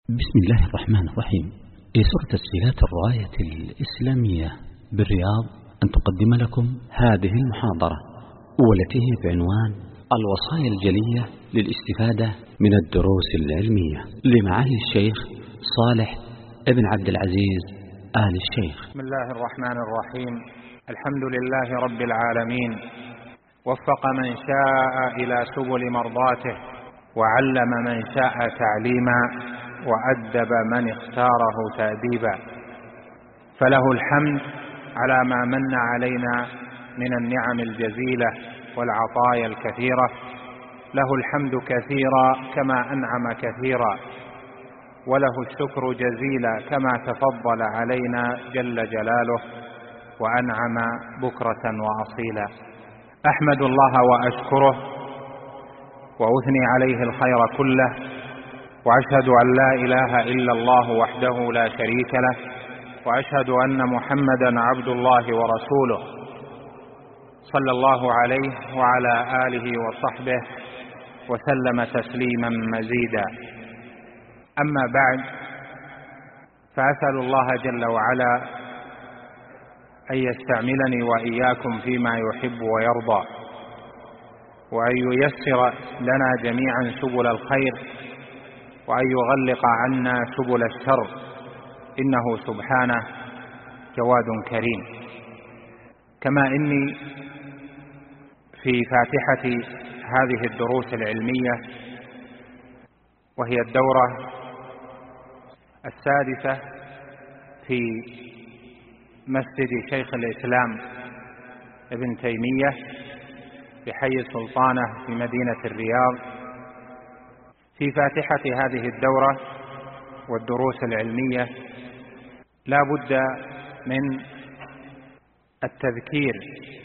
بسم الله الرحمن الرحيم. يسر تسجيلات الراية الإسلامية بالرياض أن تقدم لكم هذه المحاضرة، والتي هي بعنوان الوصايا الجلية للاستفادة من الدروس العلمية لمعالي الشيخ صالح ابن عبد العزيز آل الشيخ. بسم الله الرحمن الرحيم. الحمد لله رب العالمين، وفق من شاء إلى سبل مرضاته، وعلم من شاء تعليما، وأدب من اختاره تأديبا. فله الحمد على ما من علينا من النعم الجزيلة والعطايا الكثيرة، له الحمد كثيرا كما أنعم كثيرا، وله الشكر جزيلا كما تفضل علينا جل جلاله وأنعم بكرة وأصيلا. أحمد الله وأشكره وأثني عليه الخير كله، وأشهد أن لا إله إلا الله وحده لا شريك له، وأشهد أن محمدا عبد الله ورسوله، صلى الله عليه وعلى آله وصحبه وسلم تسليما مزيدا. أما بعد، فأسأل الله جل وعلا أن يستعملني وإياكم فيما يحب ويرضى، وأن ييسر لنا جميعا سبل الخير، وأن يغلق عنا سبل الشر، إنه سبحانه جواد كريم. كما إني في فاتحة هذه الدروس العلمية، وهي الدورة السادسة في مسجد شيخ الإسلام ابن تيمية في حي السلطانة في مدينة الرياض، في فاتحة هذه الدورة والدروس العلمية لا بد من التذكير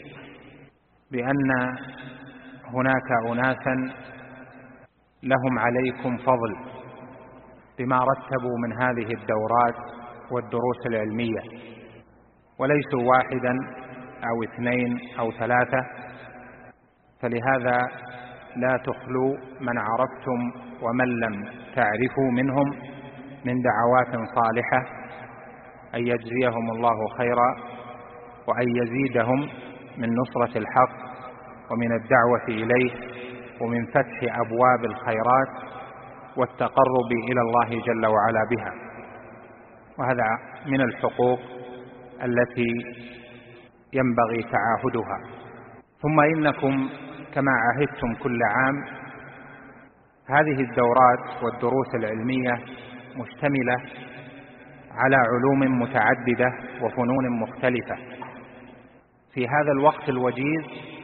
بأن هناك أناسا لهم عليكم فضل بما رتبوا من هذه الدورات والدروس العلمية، وليسوا واحدا أو اثنين أو ثلاثة. فلهذا لا تخلوا من عرفتم ومن لم تعرفوا منهم من دعوات صالحة أن يجزيهم الله خيرا، وأن يزيدهم من نصرة الحق ومن الدعوة إليه، ومن فتح أبواب الخيرات والتقرب إلى الله جل وعلا بها. وهذا من الحقوق التي ينبغي تعاهدها. ثم إنكم كما عاهدتم كل عام، هذه الدورات والدروس العلمية مشتملة على علوم متعددة وفنون مختلفة. في هذا الوقت الوجيز،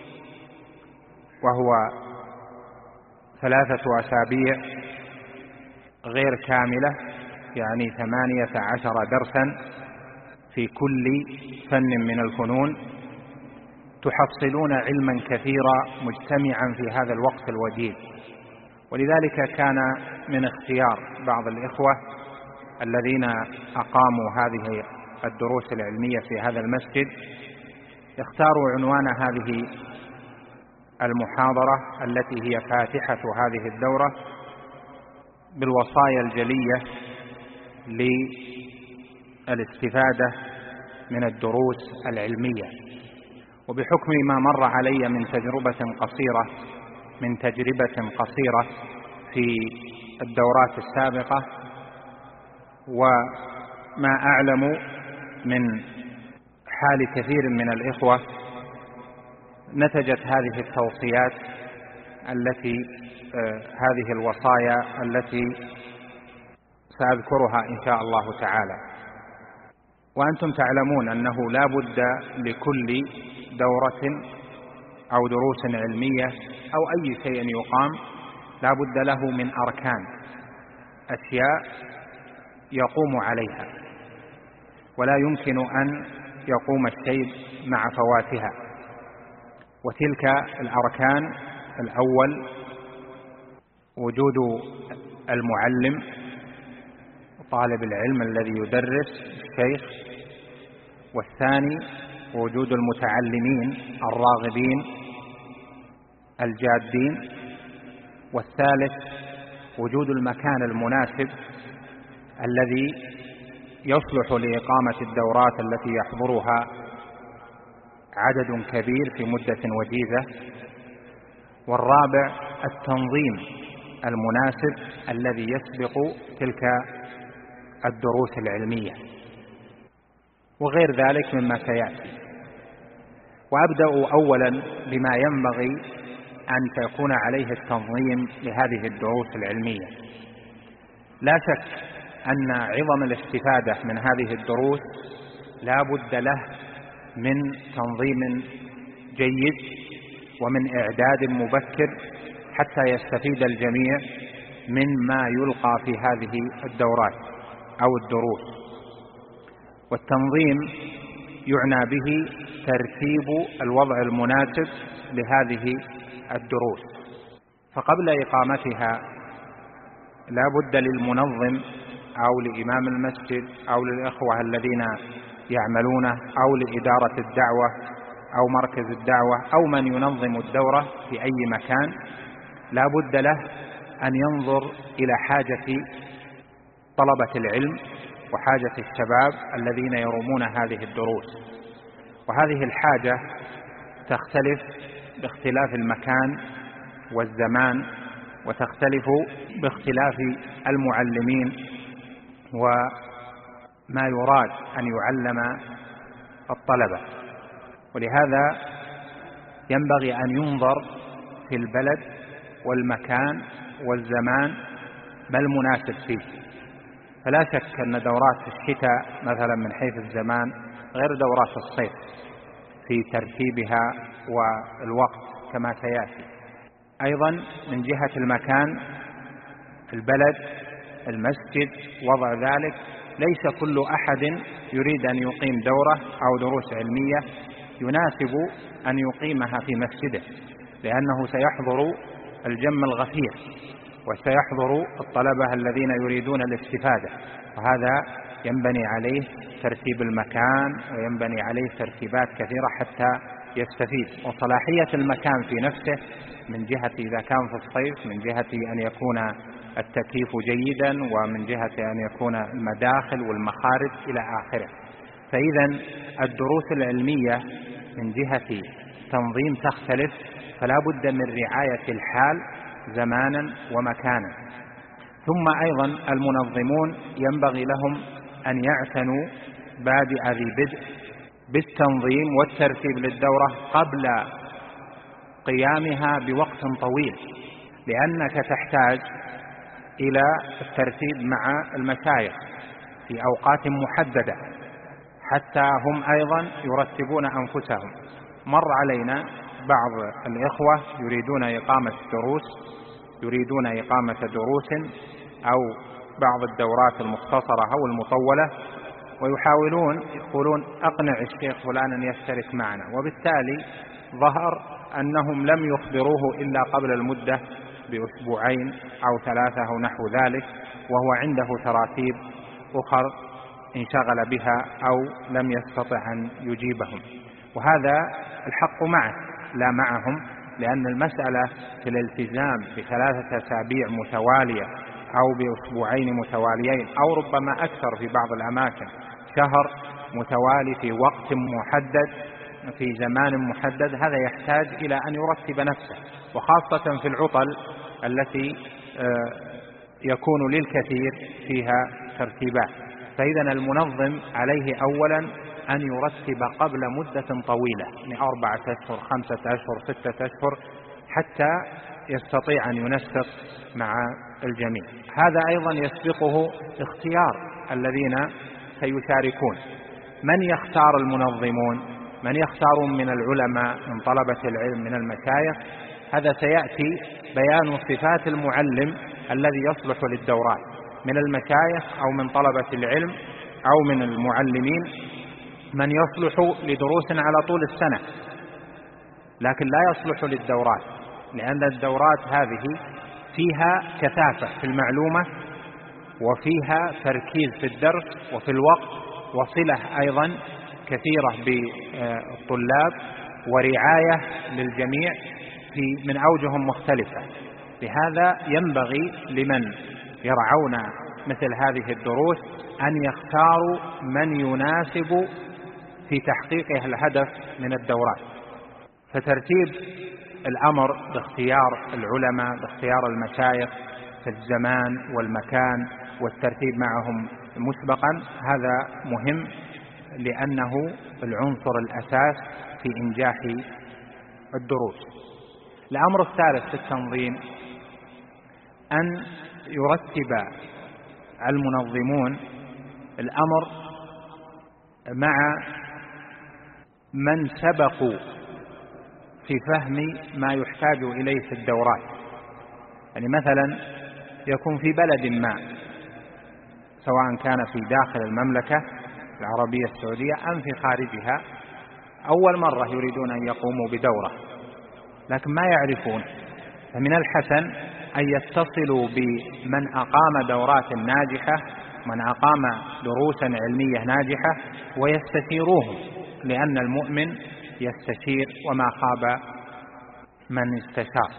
وهو 3 أسابيع غير كاملة، يعني 18 درسا في كل فن من الفنون، تحصلون علما كثيرا مجتمعا في هذا الوقت الوجيز. ولذلك كان من اختيار بعض الإخوة الذين أقاموا هذه الدروس العلمية في هذا المسجد، اختاروا عنوان هذه المحاضرة التي هي فاتحة هذه الدورة بالوصايا الجلية للاستفادة من الدروس العلمية. وبحكم ما مر علي من تجربة قصيرة في الدورات السابقة، وما أعلم من حال كثير من الإخوة، نتجت هذه التوصيات هذه الوصايا التي سأذكرها إن شاء الله تعالى. وأنتم تعلمون أنه لا بد لكل دورة أو دروس علمية أو أي شيء يقام لا بد له من أركان، أشياء يقوم عليها، ولا يمكن أن يقوم الشيء مع فواتها. وتلك الأركان: الأول وجود المعلم طالب العلم الذي يدرس الشيخ، والثاني وجود المتعلمين الراغبين الجادين، والثالث وجود المكان المناسب الذي يصلح لإقامة الدورات التي يحضرها عدد كبير في مدة وجيزة. والرابع التنظيم المناسب الذي يسبق تلك الدروس العلمية، وغير ذلك مما سيأتي. وأبدأ أولا بما ينبغي أن تكون عليه التنظيم لهذه الدروس العلمية. لا شك أن عظم الاستفادة من هذه الدروس لا بد له من تنظيم جيد ومن إعداد مبكر حتى يستفيد الجميع مما يلقى في هذه الدورات أو الدروس. والتنظيم يعنى به ترتيب الوضع المناسب لهذه الدروس. فقبل إقامتها لا بد للمنظم أو لإمام المسجد أو للإخوة الذين يعملونه أو لإدارة الدعوة أو مركز الدعوة أو من ينظم الدورة في أي مكان، لا بد له أن ينظر إلى حاجة طلبة العلم وحاجة الشباب الذين يرومون هذه الدروس. وهذه الحاجة تختلف باختلاف المكان والزمان، وتختلف باختلاف المعلمين وما يراد أن يعلم الطلبة. ولهذا ينبغي أن ينظر في البلد والمكان والزمان ما المناسب فيه. فلا شك أن دورات الشتاء مثلا من حيث الزمان غير دورات الصيف في ترتيبها والوقت كما سيأتي. أيضا من جهة المكان، البلد، المسجد، وضع ذلك، ليس كل أحد يريد أن يقيم دورة أو دروس علمية يناسب أن يقيمها في مسجده، لأنه سيحضر الجم الغفير وسيحضر الطلبة الذين يريدون الاستفادة، وهذا ينبني عليه ترتيب المكان وينبني عليه ترتيبات كثيرة حتى يستفيد. وصلاحية المكان في نفسه من جهة إذا كان في الصيف، من جهة أن يكون التكييف جيدا، ومن جهة أن يكون المداخل والمخارج إلى آخره. فإذا الدروس العلمية من جهة تنظيم تختلف، فلا بد من رعاية الحال زمانا ومكانا. ثم أيضا المنظمون ينبغي لهم أن يعتنوا بادئ ذي بدء بالتنظيم والترتيب للدورة قبل قيامها بوقت طويل، لأنك تحتاج إلى الترتيب مع المشايخ في أوقات محددة حتى هم أيضا يرتبون أنفسهم. مر علينا بعض الإخوة يريدون إقامة دروس أو بعض الدورات المختصرة أو المطولة، ويحاولون يقولون أقنع الشيخ فلان أن يشترك معنا، وبالتالي ظهر أنهم لم يخبروه إلا قبل المدة بأسبوعين أو 3 أو نحو ذلك، وهو عنده تراتيب أخر انشغل بها أو لم يستطع أن يجيبهم. وهذا الحق معه لا معهم، لأن المسألة في الالتزام ب3 أسابيع متوالية أو بأسبوعين متواليين أو ربما أكثر في بعض الأماكن، شهر متوالي في وقت محدد في زمان محدد، هذا يحتاج إلى أن يرتب نفسه، وخاصة في العطل التي يكون للكثير فيها ترتيبات. فإذا المنظم عليه أولا أن يرتب قبل مدة طويلة، من 4 أشهر 5 أشهر 6 أشهر، حتى يستطيع أن ينسق مع الجميع. هذا أيضا يسبقه اختيار الذين سيشاركون. من يختار المنظمون؟ من يختار من العلماء، من طلبة العلم، من المشايخ؟ هذا سيأتي بيان صفات المعلم الذي يصلح للدورات من المشايخ أو من طلبة العلم أو من المعلمين. من يصلح لدروس على طول السنة لكن لا يصلح للدورات، لأن الدورات هذه فيها كثافة في المعلومة، وفيها تركيز في الدرس وفي الوقت، وصلة أيضا كثيرة بالطلاب، ورعاية للجميع من أوجه مختلفة. لهذا ينبغي لمن يرعون مثل هذه الدروس أن يختاروا من يناسب في تحقيق الهدف من الدورات. فترتيب الأمر باختيار العلماء، باختيار المشايخ في الزمان والمكان والترتيب معهم مسبقا، هذا مهم لأنه العنصر الأساس في إنجاح الدروس. الأمر الثالث في التنظيم أن يرتب المنظمون الأمر مع من سبقوا في فهم ما يحتاج إليه في الدورات. يعني مثلا يكون في بلد ما، سواء كان في داخل المملكة العربية السعودية أم في خارجها، أول مرة يريدون أن يقوموا بدورة لكن ما يعرفون، فمن الحسن أن يتصلوا بمن أقام دورات ناجحة، من أقام دروسا علمية ناجحة، ويستشيروهم، لأن المؤمن يستشير وما خاب من استشار.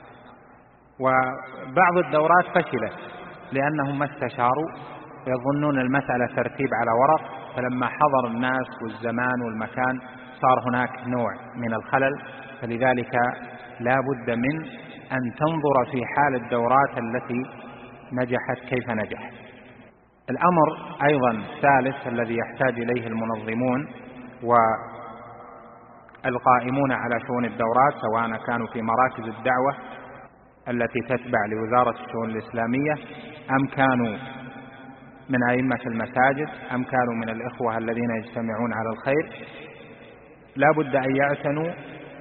وبعض الدورات فشلت لأنهم ما استشاروا ويظنون المسألة ترتيب على ورق، فلما حضر الناس والزمان والمكان صار هناك نوع من الخلل. فلذلك لا بد من أن تنظر في حال الدورات التي نجحت كيف نجحت. الأمر أيضا الثالث الذي يحتاج إليه المنظمون والقائمون على شؤون الدورات، سواء كانوا في مراكز الدعوة التي تتبع لوزارة الشؤون الإسلامية، أم كانوا من أئمة المساجد، أم كانوا من الإخوة الذين يجتمعون على الخير، لا بد أن يعتنوا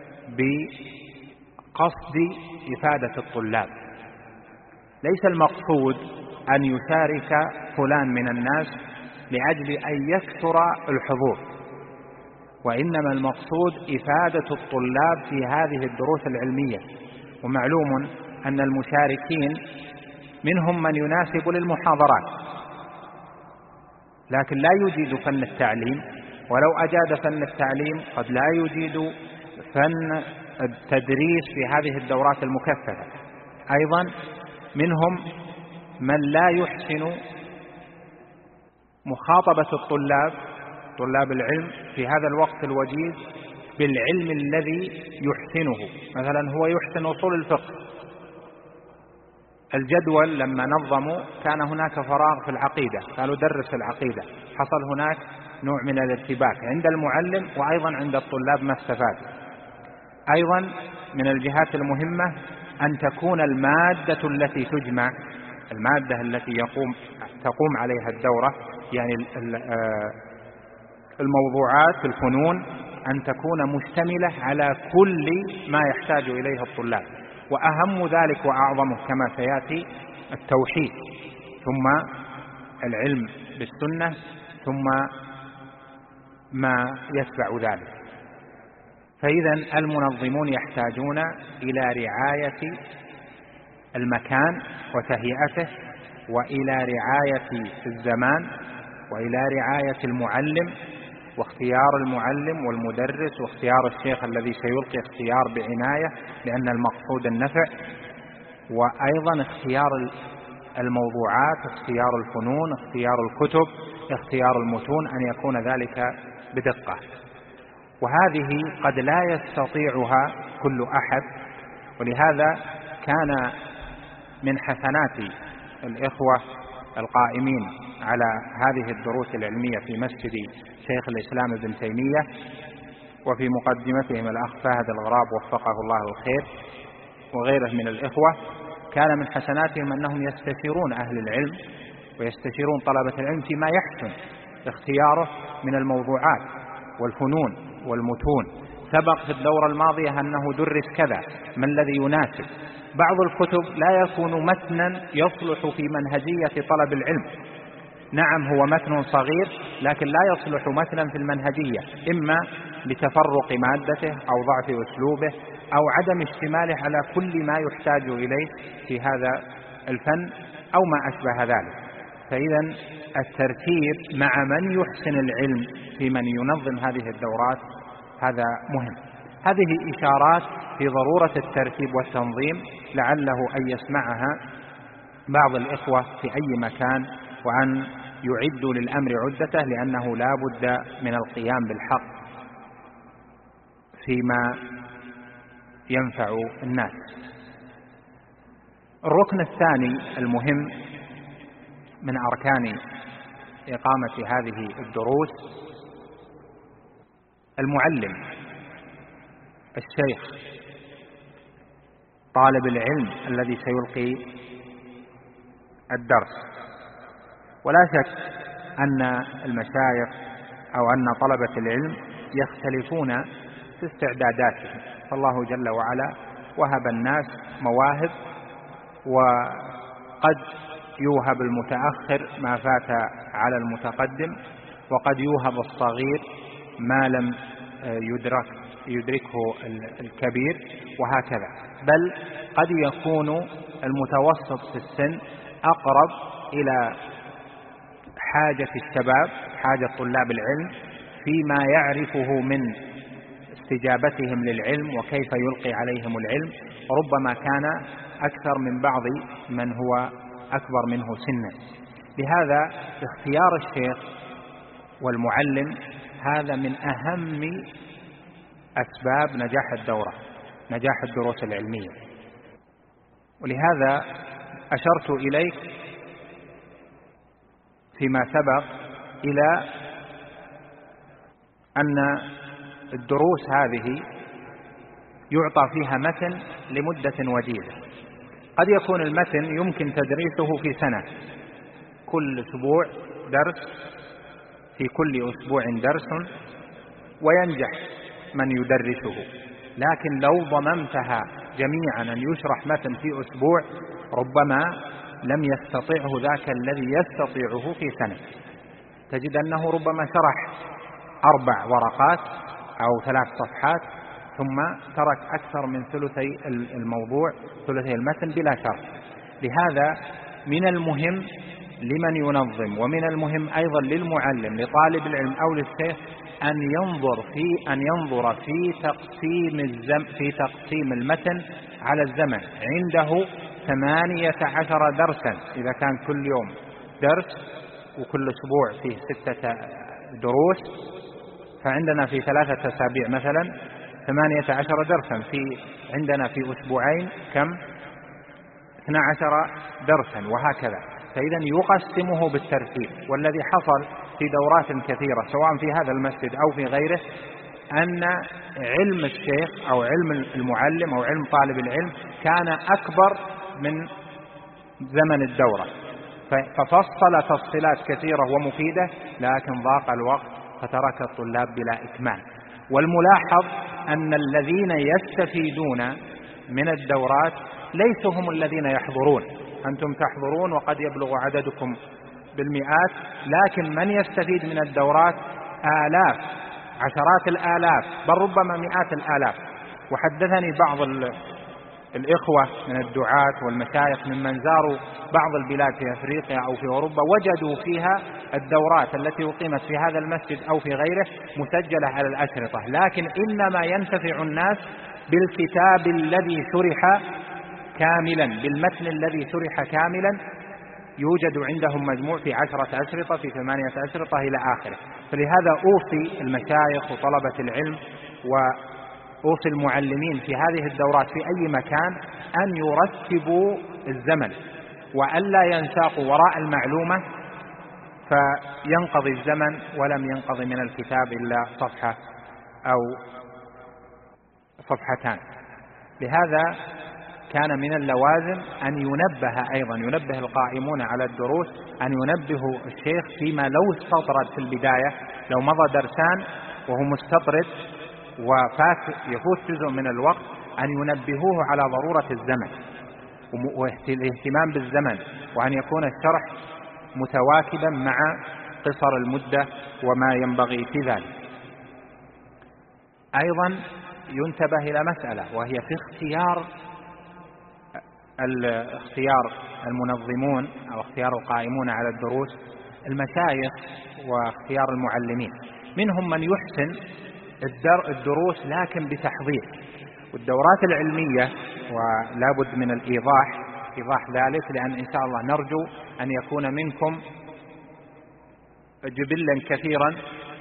بقصد إفادة الطلاب. ليس المقصود أن يشارك فلان من الناس لأجل أن يكثر الحضور، وإنما المقصود إفادة الطلاب في هذه الدروس العلمية. ومعلوم أن المشاركين منهم من يناسب للمحاضرات لكن لا يجيد فن التعليم، ولو أجاد فن التعليم قد لا يجيد فن التدريس في هذه الدورات المكثفة. أيضا منهم من لا يحسن مخاطبة طلاب العلم في هذا الوقت الوجيز بالعلم الذي يحسنه. مثلا هو يحسن أصول الفقه، الجدول لما نظموا كان هناك فراغ في العقيدة، قالوا درس العقيدة، حصل هناك نوع من الارتباك عند المعلم وأيضا عند الطلاب ما استفاد. أيضا من الجهات المهمة أن تكون المادة التي تجمع، المادة التي تقوم عليها الدورة، يعني الموضوعات في الفنون، أن تكون مشتملة على كل ما يحتاج إليه الطلاب، وأهم ذلك وأعظمه كما سيأتي التوحيد، ثم العلم بالسنة، ثم ما يتبع ذلك. فإذا المنظمون يحتاجون إلى رعاية المكان وتهيئته، وإلى رعاية الزمان، وإلى رعاية المعلم واختيار المعلم والمدرس، واختيار الشيخ الذي سيلقي اختيار بعناية لأن المقصود النفع، وأيضا اختيار الموضوعات، اختيار الفنون، اختيار الكتب، اختيار المتون، أن يكون ذلك بدقة. وهذه قد لا يستطيعها كل أحد، ولهذا كان من حسنات الإخوة القائمين على هذه الدروس العلمية في مسجد شيخ الإسلام ابن تيمية وفي مقدمتهم الأخ فهد الغراب وفقه الله الخير وغيره من الإخوة، كان من حسناتهم أنهم يستشيرون أهل العلم ويستشيرون طلبة العلم فيما يحسن اختياره من الموضوعات والفنون والمتون. سبق في الدورة الماضية أنه درس كذا، ما الذي يناسب. بعض الكتب لا يكون متنا يصلح في منهجية طلب العلم، نعم هو متن صغير لكن لا يصلح متنا في المنهجية، إما لتفرق مادته أو ضعف أسلوبه أو عدم اشتماله على كل ما يحتاج إليه في هذا الفن أو ما أشبه ذلك. فإذا الترتيب مع من يحسن العلم في من ينظم هذه الدورات هذا مهم. هذه إشارات في ضرورة الترتيب والتنظيم لعله أن يسمعها بعض الإخوة في أي مكان وأن يعدوا للأمر عدته، لأنه لا بد من القيام بالحق فيما ينفع الناس. الركن الثاني المهم من أركان إقامة هذه الدروس المعلم، الشيخ، طالب العلم الذي سيلقي الدرس. ولا شك أن المشايخ أو أن طلبة العلم يختلفون في استعداداتهم، فالله جل وعلا وهب الناس مواهب، وقد يوهب المتأخر ما فات على المتقدم، وقد يوهب الصغير ما لم يدركه الكبير، وهكذا. بل قد يكون المتوسط في السن أقرب إلى حاجة الشباب، حاجة طلاب العلم، فيما يعرفه من استجابتهم للعلم وكيف يلقي عليهم العلم، ربما كان أكثر من بعض من هو أكبر منه سنا. لهذا اختيار الشيخ والمعلم هذا من أهم أسباب نجاح الدورة، نجاح الدروس العلمية. ولهذا أشرت إليك فيما سبق إلى أن الدروس هذه يعطى فيها متن لمدة وجيزة. قد يكون المتن يمكن تدريسه في سنة، كل أسبوع درس، في كل أسبوع درس، وينجح من يدرسه. لكن لو ضممتها جميعا أن يشرح متن في أسبوع، ربما لم يستطعه ذاك الذي يستطيعه في سنة. تجد أنه ربما شرح 4 ورقات أو 3 صفحات، ثم ترك أكثر من ثلثي الموضوع، ثلثي المتن بلا شرح. لهذا من المهم لمن ينظم، ومن المهم أيضا للمعلم لطالب العلم أو للشيخ أن ينظر في تقسيم المتن على الزمن. عنده 18 درسا، إذا كان كل يوم درس وكل أسبوع فيه 6 دروس، فعندنا في 3 أسابيع مثلا 18 درسا، عندنا في أسبوعين كم؟ 12 درسا، وهكذا. فإذا يقسمه بالترتيب. والذي حصل في دورات كثيرة سواء في هذا المسجد أو في غيره أن علم الشيخ أو علم المعلم أو علم طالب العلم كان أكبر من زمن الدورة، ففصل تفصيلات كثيرة ومفيدة، لكن ضاق الوقت فترك الطلاب بلا إكمال. والملاحظ أن الذين يستفيدون من الدورات ليسوا هم الذين يحضرون. أنتم تحضرون وقد يبلغ عددكم بالمئات، لكن من يستفيد من الدورات آلاف، عشرات الآلاف، بل ربما مئات الآلاف. وحدثني بعض الإخوة من الدعاة والمشايخ ممن زاروا بعض البلاد في أفريقيا أو في أوروبا، وجدوا فيها الدورات التي أقيمت في هذا المسجد أو في غيره مسجلة على الأشرطة، لكن إنما ينتفع الناس بالكتاب الذي شرح كاملا، بالمتن الذي شرح كاملا، يوجد عندهم مجموع في 10 أشرطة، في 8 أشرطة إلى آخره. فلهذا أوصي المشايخ وطلبة العلم وأوصي المعلمين في هذه الدورات في أي مكان أن يرتبوا الزمن، وألا ينساقوا وراء المعلومة فينقضي الزمن ولم ينقضي من الكتاب إلا صفحة أو صفحتان. لهذا كان من اللوازم أن ينبه القائمون على الدروس، أن ينبهوا الشيخ فيما لو استطرد في البداية، لو مضى درسان وهو مستطرد يفوت جزء من الوقت، أن ينبهوه على ضرورة الزمن والاهتمام بالزمن، وأن يكون الشرح متواكبا مع قصر المدة وما ينبغي في ذلك. أيضا ينتبه إلى مسألة، وهي في اختيار المنظمون أو اختيار القائمون على الدروس، المشايخ واختيار المعلمين. منهم من يحسن الدروس لكن بتحضير، والدورات العلمية ولا بد من الإيضاح إيضاح ذلك، لأن إن شاء الله نرجو أن يكون منكم جبلا كثيرا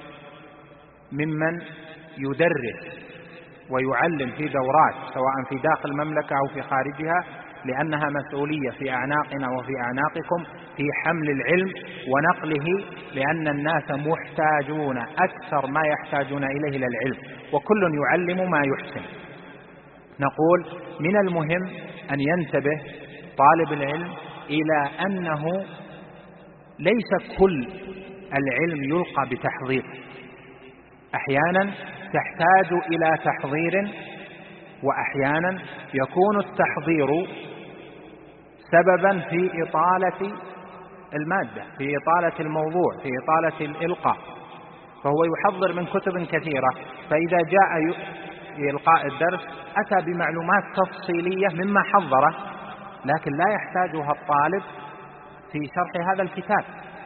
ممن يدرس ويعلم في دورات سواء في داخل المملكة أو في خارجها، لأنها مسؤولية في أعناقنا وفي أعناقكم في حمل العلم ونقله، لأن الناس محتاجون أكثر ما يحتاجون إليه للعلم، وكل يعلم ما يحسن. نقول من المهم أن ينتبه طالب العلم إلى أنه ليس كل العلم يلقى بتحضير، أحيانا تحتاج إلى تحضير، وأحيانا يكون التحضير سببا في إطالة المادة، في إطالة الموضوع، في إطالة الإلقاء، فهو يحضر من كتب كثيرة، فإذا جاء إلقاء الدرس أتى بمعلومات تفصيلية مما حضره، لكن لا يحتاجها الطالب في شرح هذا الكتاب.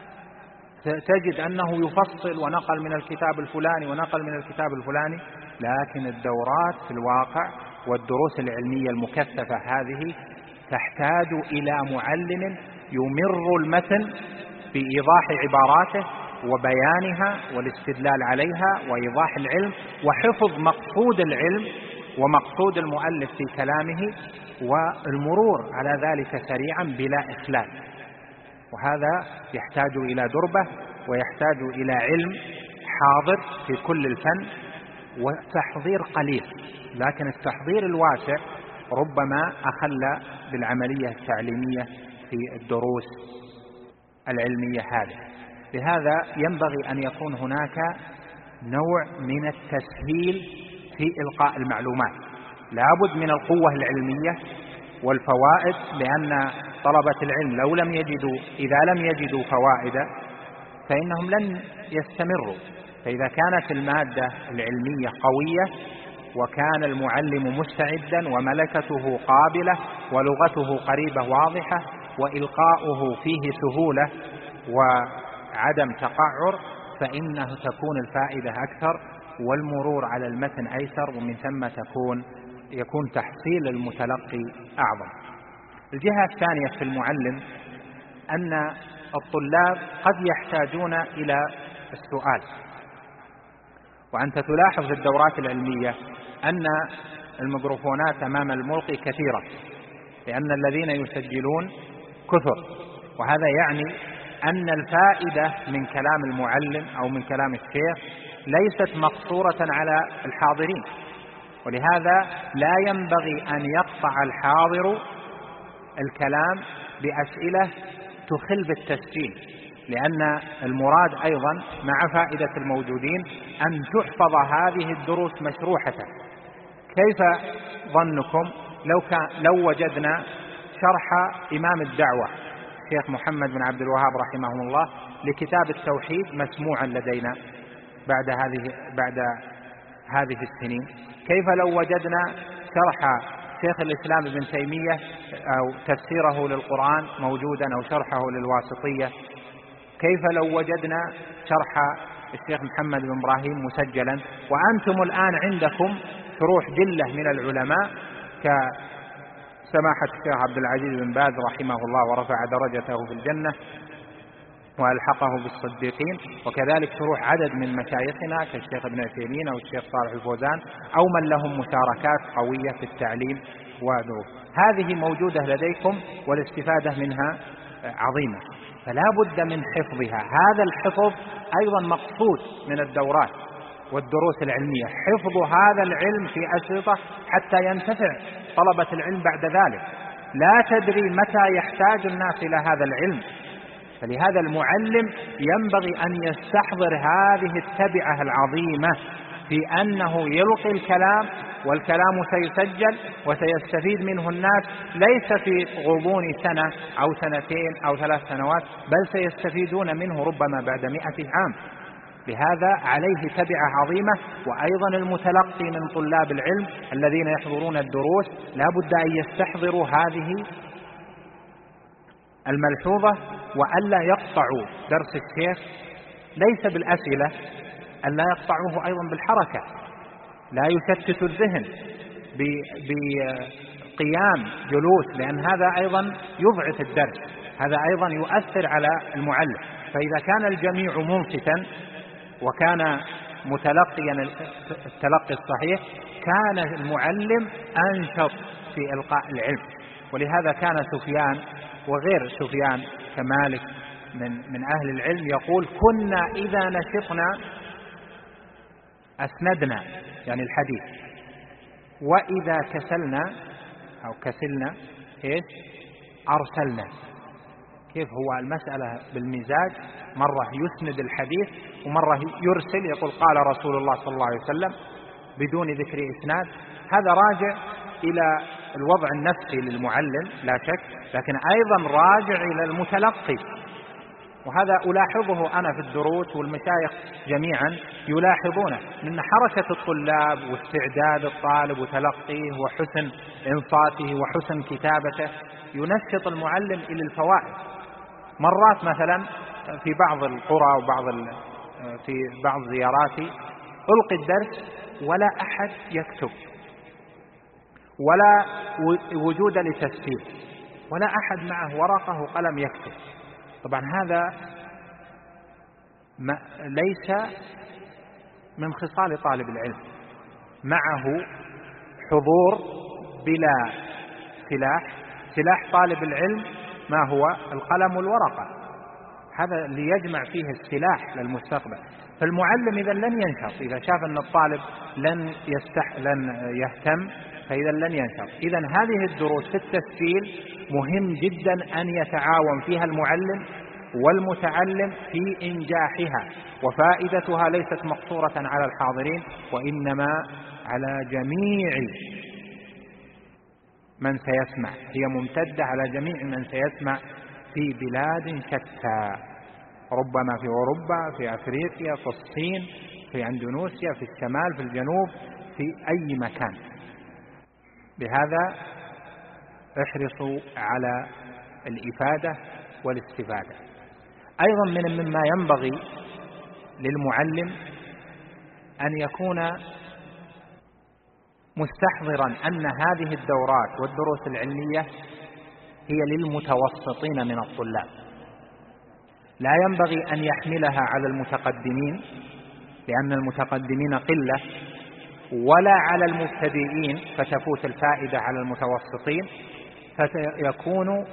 تجد أنه يفصل ونقل من الكتاب الفلاني ونقل من الكتاب الفلاني، لكن الدورات في الواقع والدروس العلمية المكثفة هذه تحتاج إلى معلم يمر المتن بإيضاح عباراته وبيانها والاستدلال عليها وإيضاح العلم وحفظ مقصود العلم ومقصود المؤلف في كلامه والمرور على ذلك سريعا بلا إخلال. وهذا يحتاج إلى دربة ويحتاج إلى علم حاضر في كل الفن وتحضير قليل، لكن التحضير الواسع ربما أخل بالعملية التعليمية في الدروس العلمية هذه. لهذا ينبغي أن يكون هناك نوع من التسهيل في إلقاء المعلومات، لابد من القوة العلمية والفوائد، لأن طلبة العلم لو لم يجدوا إذا لم يجدوا فوائد فإنهم لن يستمروا. فإذا كانت المادة العلمية قوية وكان المعلم مستعدا وملكته قابلة ولغته قريبة واضحة وإلقاؤه فيه سهولة وعدم تقعر، فإنه تكون الفائدة أكثر والمرور على المتن أيسر، ومن ثم يكون تحصيل المتلقي أعظم. الجهة الثانية في المعلم أن الطلاب قد يحتاجون إلى السؤال، وأنت تلاحظ في الدورات العلمية أن الميكروفونات أمام الملقي كثيرة، لأن الذين يسجلون كثر، وهذا يعني أن الفائدة من كلام المعلم أو من كلام الشيخ ليست مقصورة على الحاضرين، ولهذا لا ينبغي أن يقطع الحاضر الكلام بأسئلة تخل بالتسجيل، لأن المراد أيضا مع فائدة الموجودين أن تحفظ هذه الدروس مشروحة. كيف ظنكم لو وجدنا شرح إمام الدعوة الشيخ محمد بن عبد الوهاب رحمه الله لكتاب التوحيد مسموعا لدينا بعد هذه السنين؟ كيف لو وجدنا شرح شيخ الإسلام ابن تيمية أو تفسيره للقرآن موجودا أو شرحه للواسطية؟ كيف لو وجدنا شرح الشيخ محمد بن إبراهيم مسجلا؟ وأنتم الآن عندكم شروح جلة من العلماء كسماحة الشيخ عبد العزيز بن باز رحمه الله ورفع درجته في الجنة وألحقه بالصديقين، وكذلك شروح عدد من مشايخنا كالشيخ ابن عثيمين أو الشيخ صالح الفوزان أو من لهم مشاركات قوية في التعليم ودروس. هذه موجودة لديكم والاستفادة منها عظيمة، فلا بد من حفظها. هذا الحفظ أيضا مقصود من الدورات والدروس العلمية، حفظ هذا العلم في أشرطة حتى ينتفع طلبة العلم بعد ذلك. لا تدري متى يحتاج الناس إلى هذا العلم، فلهذا المعلم ينبغي أن يستحضر هذه التبعة العظيمة في أنه يلقي الكلام والكلام سيسجل وسيستفيد منه الناس، ليس في غضون سنة أو سنتين أو 3 سنوات، بل سيستفيدون منه ربما بعد 100 عام. لهذا عليه تبعة عظيمة. وأيضا المتلقي من طلاب العلم الذين يحضرون الدروس لا بد أن يستحضروا هذه الملحوظة، وألا يقطعوا درس الشيخ ليس بالأسئلة، ألا يقطعوه أيضا بالحركة، لا يشتت الذهن قيام جلوس، لأن هذا أيضا يضعف الدرس، هذا أيضا يؤثر على المعلم. فإذا كان الجميع منصتا وكان متلقيا التلقي الصحيح كان المعلم أنشط في إلقاء العلم. ولهذا كان سفيان وغير سفيان كمالك من أهل العلم يقول: كنا إذا نشطنا أسندنا، يعني الحديث، وإذا كسلنا أو كسلنا إيش أرسلنا. كيف هو المسألة بالمزاج، مرة يسند الحديث ومرة يرسل، يقول قال رسول الله صلى الله عليه وسلم بدون ذكر إسناد. هذا راجع إلى الوضع النفسي للمعلم لا شك، لكن أيضا راجع إلى المتلقي. وهذا ألاحظه أنا في الدروس، والمشايخ جميعا يلاحظونه، من حركة الطلاب واستعداد الطالب وتلقيه وحسن إنصاته وحسن كتابته ينشط المعلم إلى الفوائد. مرات مثلا في بعض القرى في بعض زياراتي ألقي الدرس ولا أحد يكتب ولا وجود لتسجيل ولا أحد معه ورقة وقلم يكتب. طبعا هذا ليس من خصال طالب العلم، معه حضور بلا سلاح طالب العلم ما هو القلم والورقة، هذا اللي يجمع فيه السلاح للمستقبل. فالمعلم إذا لن ينشط، إذا شاف أن الطالب لن يهتم فإذا لن ينشط. إذا هذه الدروس في التسجيل مهم جدا أن يتعاون فيها المعلم والمتعلم في إنجاحها، وفائدتها ليست مقصورة على الحاضرين وإنما على جميع من سيسمع، هي ممتدة على جميع من سيسمع في بلاد شتى، ربما في أوروبا، في أفريقيا، في الصين، في أندونيسيا، في الشمال، في الجنوب، في أي مكان. بهذا احرصوا على الإفادة والاستفادة. أيضا مما ينبغي للمعلم أن يكون مستحضرا أن هذه الدورات والدروس العلمية هي للمتوسطين من الطلاب، لا ينبغي أن يحملها على المتقدمين لأن المتقدمين قلة، ولا على المبتدئين فتفوت الفائدة على المتوسطين، فيكون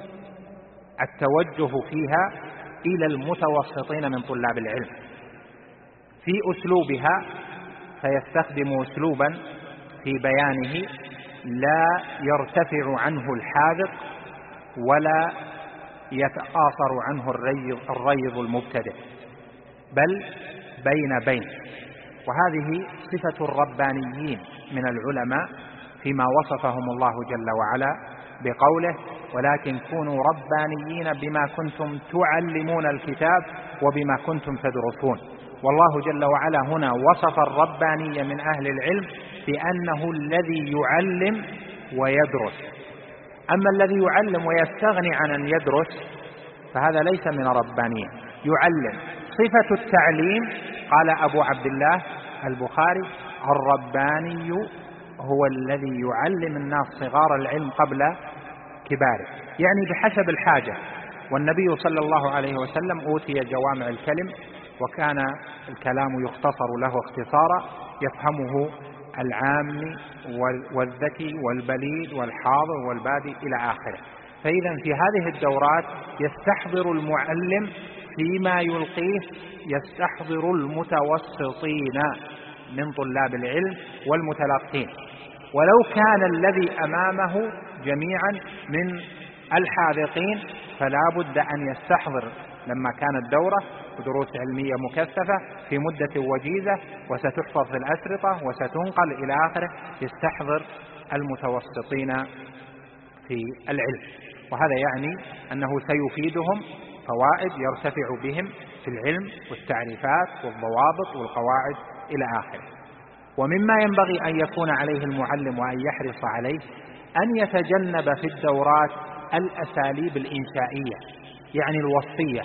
التوجه فيها إلى المتوسطين من طلاب العلم. في أسلوبها فيستخدم أسلوبا في بيانه لا يرتفع عنه الحاذق ولا يتقاصر عنه الريض المبتدئ، بل بين. وهذه صفة الربانيين من العلماء فيما وصفهم الله جل وعلا بقوله: ولكن كونوا ربانيين بما كنتم تعلمون الكتاب وبما كنتم تدرسون. والله جل وعلا هنا وصف الرباني من أهل العلم بأنه الذي يعلم ويدرس. أما الذي يعلم ويستغني عن أن يدرس فهذا ليس من ربانية. يعلم صفة التعليم، قال أبو عبد الله البخاري: الرباني هو الذي يعلم الناس صغار العلم قبل كباره، يعني بحسب الحاجة. والنبي صلى الله عليه وسلم أوتي جوامع الكلم، وكان الكلام يختصر له اختصارا يفهمه العام والذكي والبليد والحاضر والبادي إلى آخره. فإذا في هذه الدورات يستحضر المعلم فيما يلقيه، يستحضر المتوسطين من طلاب العلم والمتلقين، ولو كان الذي أمامه جميعا من الحاذقين فلا بد أن يستحضر لما كانت دورة ودروس علمية مكثفة في مدة وجيزة وستحفظ في الأشرطة وستنقل إلى آخره، يستحضر المتوسطين في العلم. وهذا يعني أنه سيفيدهم فوائد يرتفع بهم في العلم والتعريفات والضوابط والقواعد إلى آخره. ومما ينبغي أن يكون عليه المعلم وأن يحرص عليه أن يتجنب في الدورات الأساليب الإنشائية، يعني الوصفية،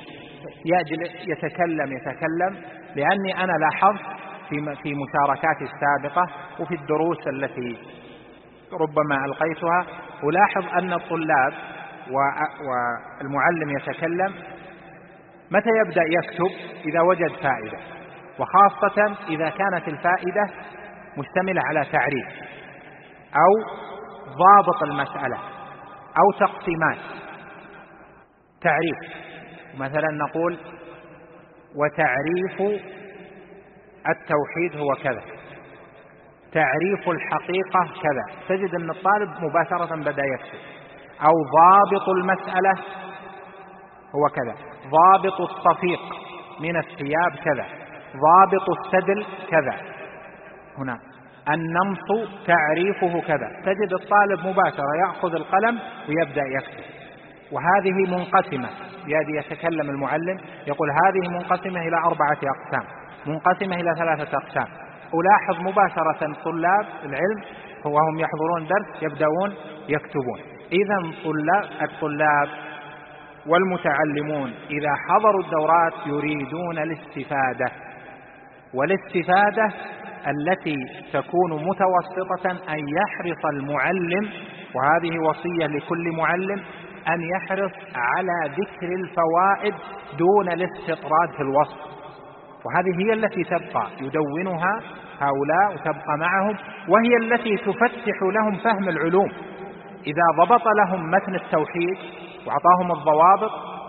يتكلم. لأني أنا لاحظت في مشاركاتي السابقة وفي الدروس التي ربما ألقيتها ألاحظ أن الطلاب والمعلم يتكلم متى يبدأ يكتب؟ إذا وجد فائدة، وخاصة إذا كانت الفائدة مشتملة على تعريف أو ضابط المسألة أو تقسيمات. تعريف مثلا نقول وتعريف التوحيد هو كذا، تعريف الحقيقة كذا، تجد أن الطالب مباشرة بدأ يكتب. أو ضابط المسألة هو كذا، ضابط الصفيق من الثياب كذا، ضابط السدل كذا. هنا النمط تعريفه كذا، تجد الطالب مباشرة يأخذ القلم ويبدأ يكتب. وهذه منقسمة، يتكلم المعلم يقول هذه منقسمة إلى 4 أقسام، منقسمة إلى 3 أقسام. ألاحظ مباشرة طلاب العلم وهم يحضرون درس يبدأون يكتبون. إذن الطلاب والمتعلمون إذا حضروا الدورات يريدون الاستفادة، والاستفادة التي تكون متوسطة أن يحرص المعلم، وهذه وصية لكل معلم، أن يحرص على ذكر الفوائد دون الاستطراد في الوصف. وهذه هي التي تبقى يدونها هؤلاء وتبقى معهم، وهي التي تفتح لهم فهم العلوم. إذا ضبط لهم متن التوحيد وأعطاهم الضوابط،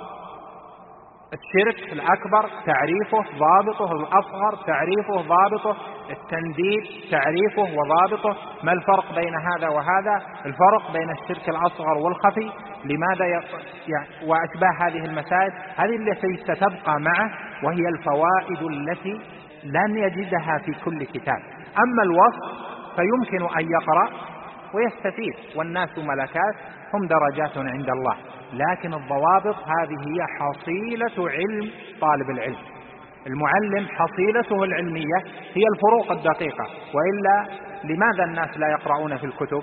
الشرك الأكبر تعريفه ضابطه، الأصغر تعريفه ضابطه، التنديد تعريفه وضابطه، ما الفرق بين هذا وهذا، الفرق بين الشرك الأصغر والخفي، لماذا وأشباه هذه المسائل، هذه التي ستبقى معه، وهي الفوائد التي لن يجدها في كل كتاب. أما الوصف فيمكن أن يقرأ ويستفيد، والناس ملكات هم درجات عند الله، لكن الضوابط هذه هي حصيلة علم طالب العلم. المعلم حصيلته العلمية هي الفروق الدقيقة، وإلا لماذا الناس لا يقرؤون في الكتب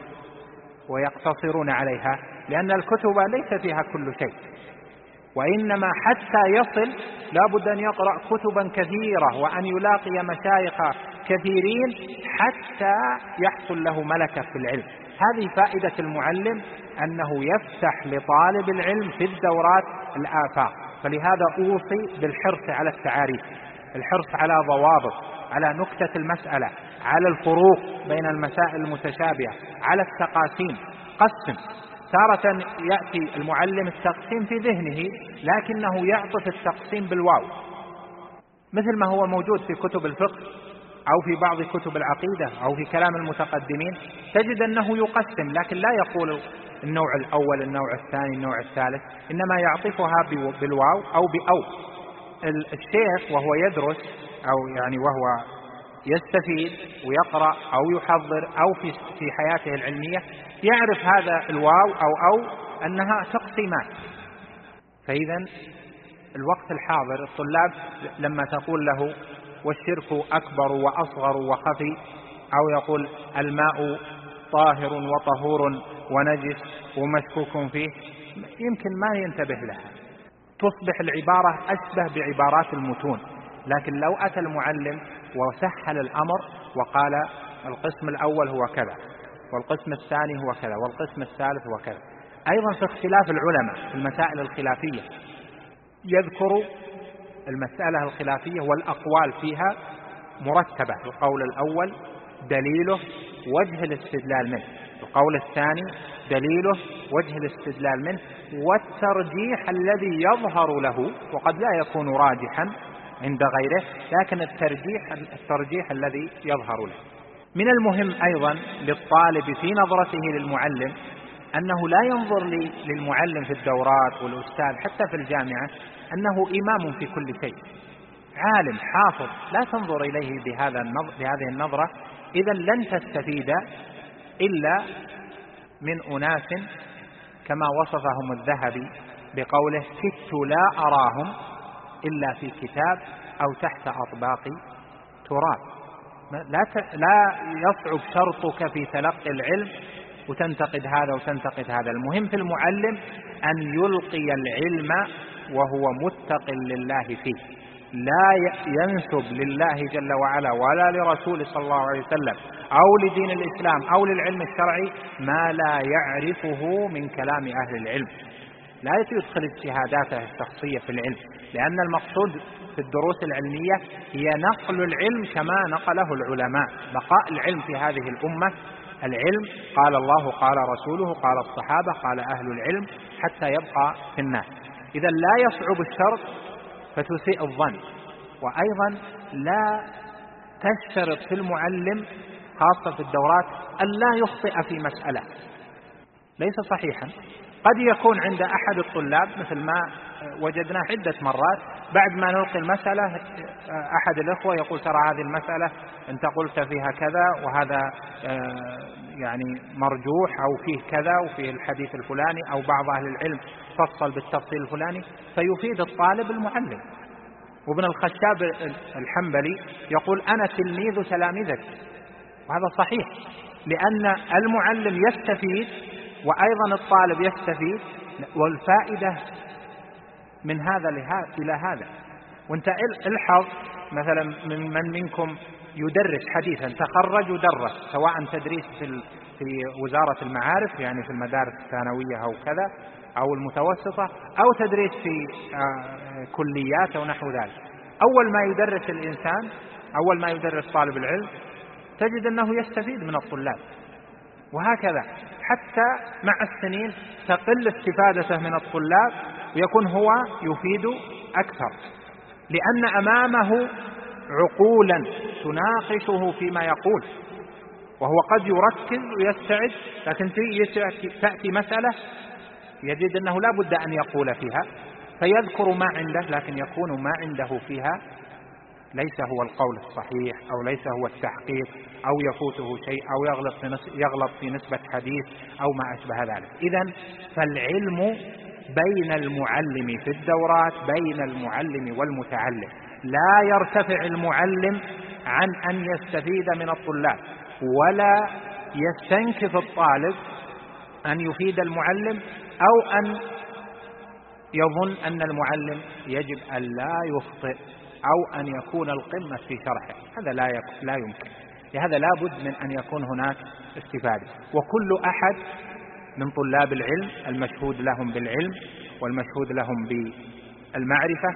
ويقتصرون عليها؟ لأن الكتب ليس فيها كل شيء، وإنما حتى يصل لابد أن يقرأ كتبا كثيرة وأن يلاقي مشايخ كثيرين حتى يحصل له ملكة في العلم. هذه فائدة المعلم، أنه يفتح لطالب العلم في الدورات الآفاق. فلهذا أوصي بالحرص على التعاريف، الحرص على ضوابط، على نكتة المسألة، على الفروق بين المسائل المتشابهة، على التقاسيم. قسم، تارة يأتي المعلم التقسيم في ذهنه لكنه يعطف التقسيم بالواو، مثل ما هو موجود في كتب الفقه أو في بعض كتب العقيدة أو في كلام المتقدمين، تجد أنه يقسم لكن لا يقول النوع الأول، النوع الثاني، النوع الثالث، إنما يعطفها بالواو أو بأو. الشيخ وهو يدرس أو وهو يستفيد ويقرأ أو يحضر أو في حياته العلمية يعرف هذا الواو أو أنها تقسيمات. فإذا الوقت الحاضر الطلاب لما تقول له والشرك أكبر وأصغر وخفي، أو يقول الماء طاهر وطهور ونجس ومشكوك فيه، يمكن ما ينتبه لها، تصبح العبارة أشبه بعبارات المتون. لكن لو أتى المعلم وسهل الأمر وقال القسم الأول هو كذا، والقسم الثاني هو كذا، والقسم الثالث هو كذا. أيضا في اختلاف العلماء في المسائل الخلافية يذكر المسألة الخلافية والأقوال فيها مرتبة، القول الأول دليله وجه الاستدلال منه، القول الثاني دليله وجه الاستدلال منه، والترجيح الذي يظهر له، وقد لا يكون راجحا عند غيره، لكن الترجيح الذي يظهر له. من المهم أيضا للطالب في نظرته للمعلم أنه لا ينظر للمعلم في الدورات والأستاذ حتى في الجامعة أنه إمام في كل شيء، عالم حافظ، لا تنظر إليه بهذه النظرة. إذا لن تستفيد إلا من أناس كما وصفهم الذهبي بقوله كدت لا أراهم إلا في كتاب أو تحت أطباق تراب. لا يصعب شرطك في تلقي العلم وتنتقد هذا وتنتقد هذا. المهم في المعلم أن يلقي العلم وهو متق لله فيه، لا ينسب لله جل وعلا ولا لرسول صلى الله عليه وسلم أو لدين الإسلام أو للعلم الشرعي ما لا يعرفه من كلام أهل العلم، لا يدخل اجتهاداته الشخصية في العلم، لأن المقصود في الدروس العلمية هي نقل العلم كما نقله العلماء، بقاء العلم في هذه الأمة. العلم قال الله قال رسوله قال الصحابة قال أهل العلم حتى يبقى في الناس. إذا لا يصعب الشرط فتسيء الظن، وأيضا لا تشترط في المعلم خاصة في الدورات أن لا يخطئ في مسألة، ليس صحيحا. قد يكون عند أحد الطلاب مثل ما وجدنا عدة مرات بعد ما نلقي المسألة أحد الإخوة يقول ترى هذه المسألة أنت قلت فيها كذا وهذا يعني مرجوح أو فيه كذا وفيه الحديث الفلاني، أو بعض أهل العلم فصل بالتفصيل الفلاني، فيفيد الطالب المعلم. وابن الخشاب الحنبلي يقول أنا تلميذ تلامذتي، وهذا صحيح، لأن المعلم يستفيد وأيضا الطالب يستفيد، والفائدة من هذا إلى هذا. وانت الحظ مثلا من منكم يدرس حديثا تخرج ودرس، سواء تدريس في وزارة المعارف يعني في المدارس الثانوية أو كذا أو المتوسطة، أو تدريس في كليات أو نحو ذلك. أول ما يدرس الإنسان، أول ما يدرس طالب العلم تجد أنه يستفيد من الطلاب، وهكذا حتى مع السنين تقل استفادته من الطلاب ويكون هو يفيد أكثر، لأن أمامه عقولا تناقشه فيما يقول، وهو قد يركز ويستعد، لكن تأتي مسألة يجد أنه لا بد أن يقول فيها فيذكر ما عنده، لكن يكون ما عنده فيها ليس هو القول الصحيح أو ليس هو التحقيق أو يفوته شيء أو يغلط في نسبة حديث أو ما أشبه ذلك. إذن فالعلم بين المعلم في الدورات بين المعلم والمتعلم، لا يرتفع المعلم عن أن يستفيد من الطلاب، ولا يستنكف الطالب أن يفيد المعلم أو أن يظن أن المعلم يجب أن لا يخطئ أو أن يكون القمة في شرحه، هذا لا يمكن. لهذا لا بد من أن يكون هناك استفادة. وكل أحد من طلاب العلم المشهود لهم بالعلم والمشهود لهم بالمعرفة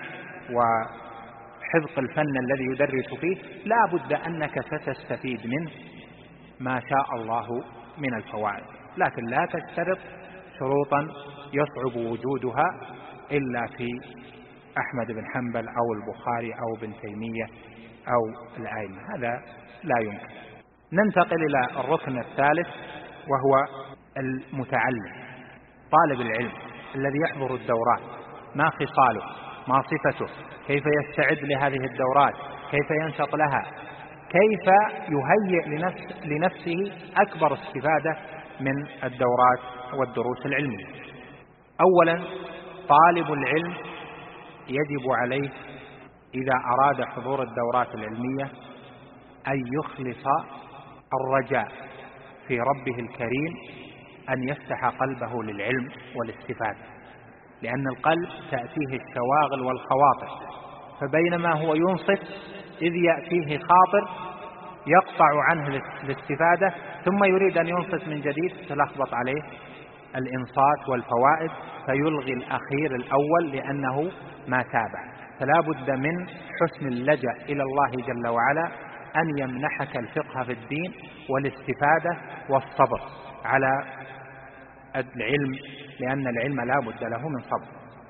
وحفظ الفن الذي يدرس فيه لا بد أنك ستستفيد منه ما شاء الله من الفوائد، لكن لا تشترط شروطا يصعب وجودها إلا في أحمد بن حنبل أو البخاري أو ابن تيمية أو الأئمة، هذا لا يمكن. ننتقل إلى الركن الثالث وهو المتعلم، طالب العلم الذي يحضر الدورات، ما خصاله، ما صفته، كيف يستعد لهذه الدورات، كيف ينشط لها، كيف يهيئ لنفسه أكبر استفادة من الدورات والدروس العلمية. أولا طالب العلم يجب عليه إذا أراد حضور الدورات العلمية أن يخلص الرجاء في ربه الكريم أن يفتح قلبه للعلم والاستفادة، لأن القلب تأتيه الشواغل والخواطر، فبينما هو ينصت إذ يأتيه خاطر يقطع عنه الاستفادة ثم يريد أن ينصت من جديد تلخبط عليه الإنصات والفوائد فيلغي الأخير الأول لأنه ما تابع. فلا بد من حسن اللجأ إلى الله جل وعلا أن يمنحك الفقه في الدين والاستفادة والصبر على العلم، لأن العلم لا بد له من صبر.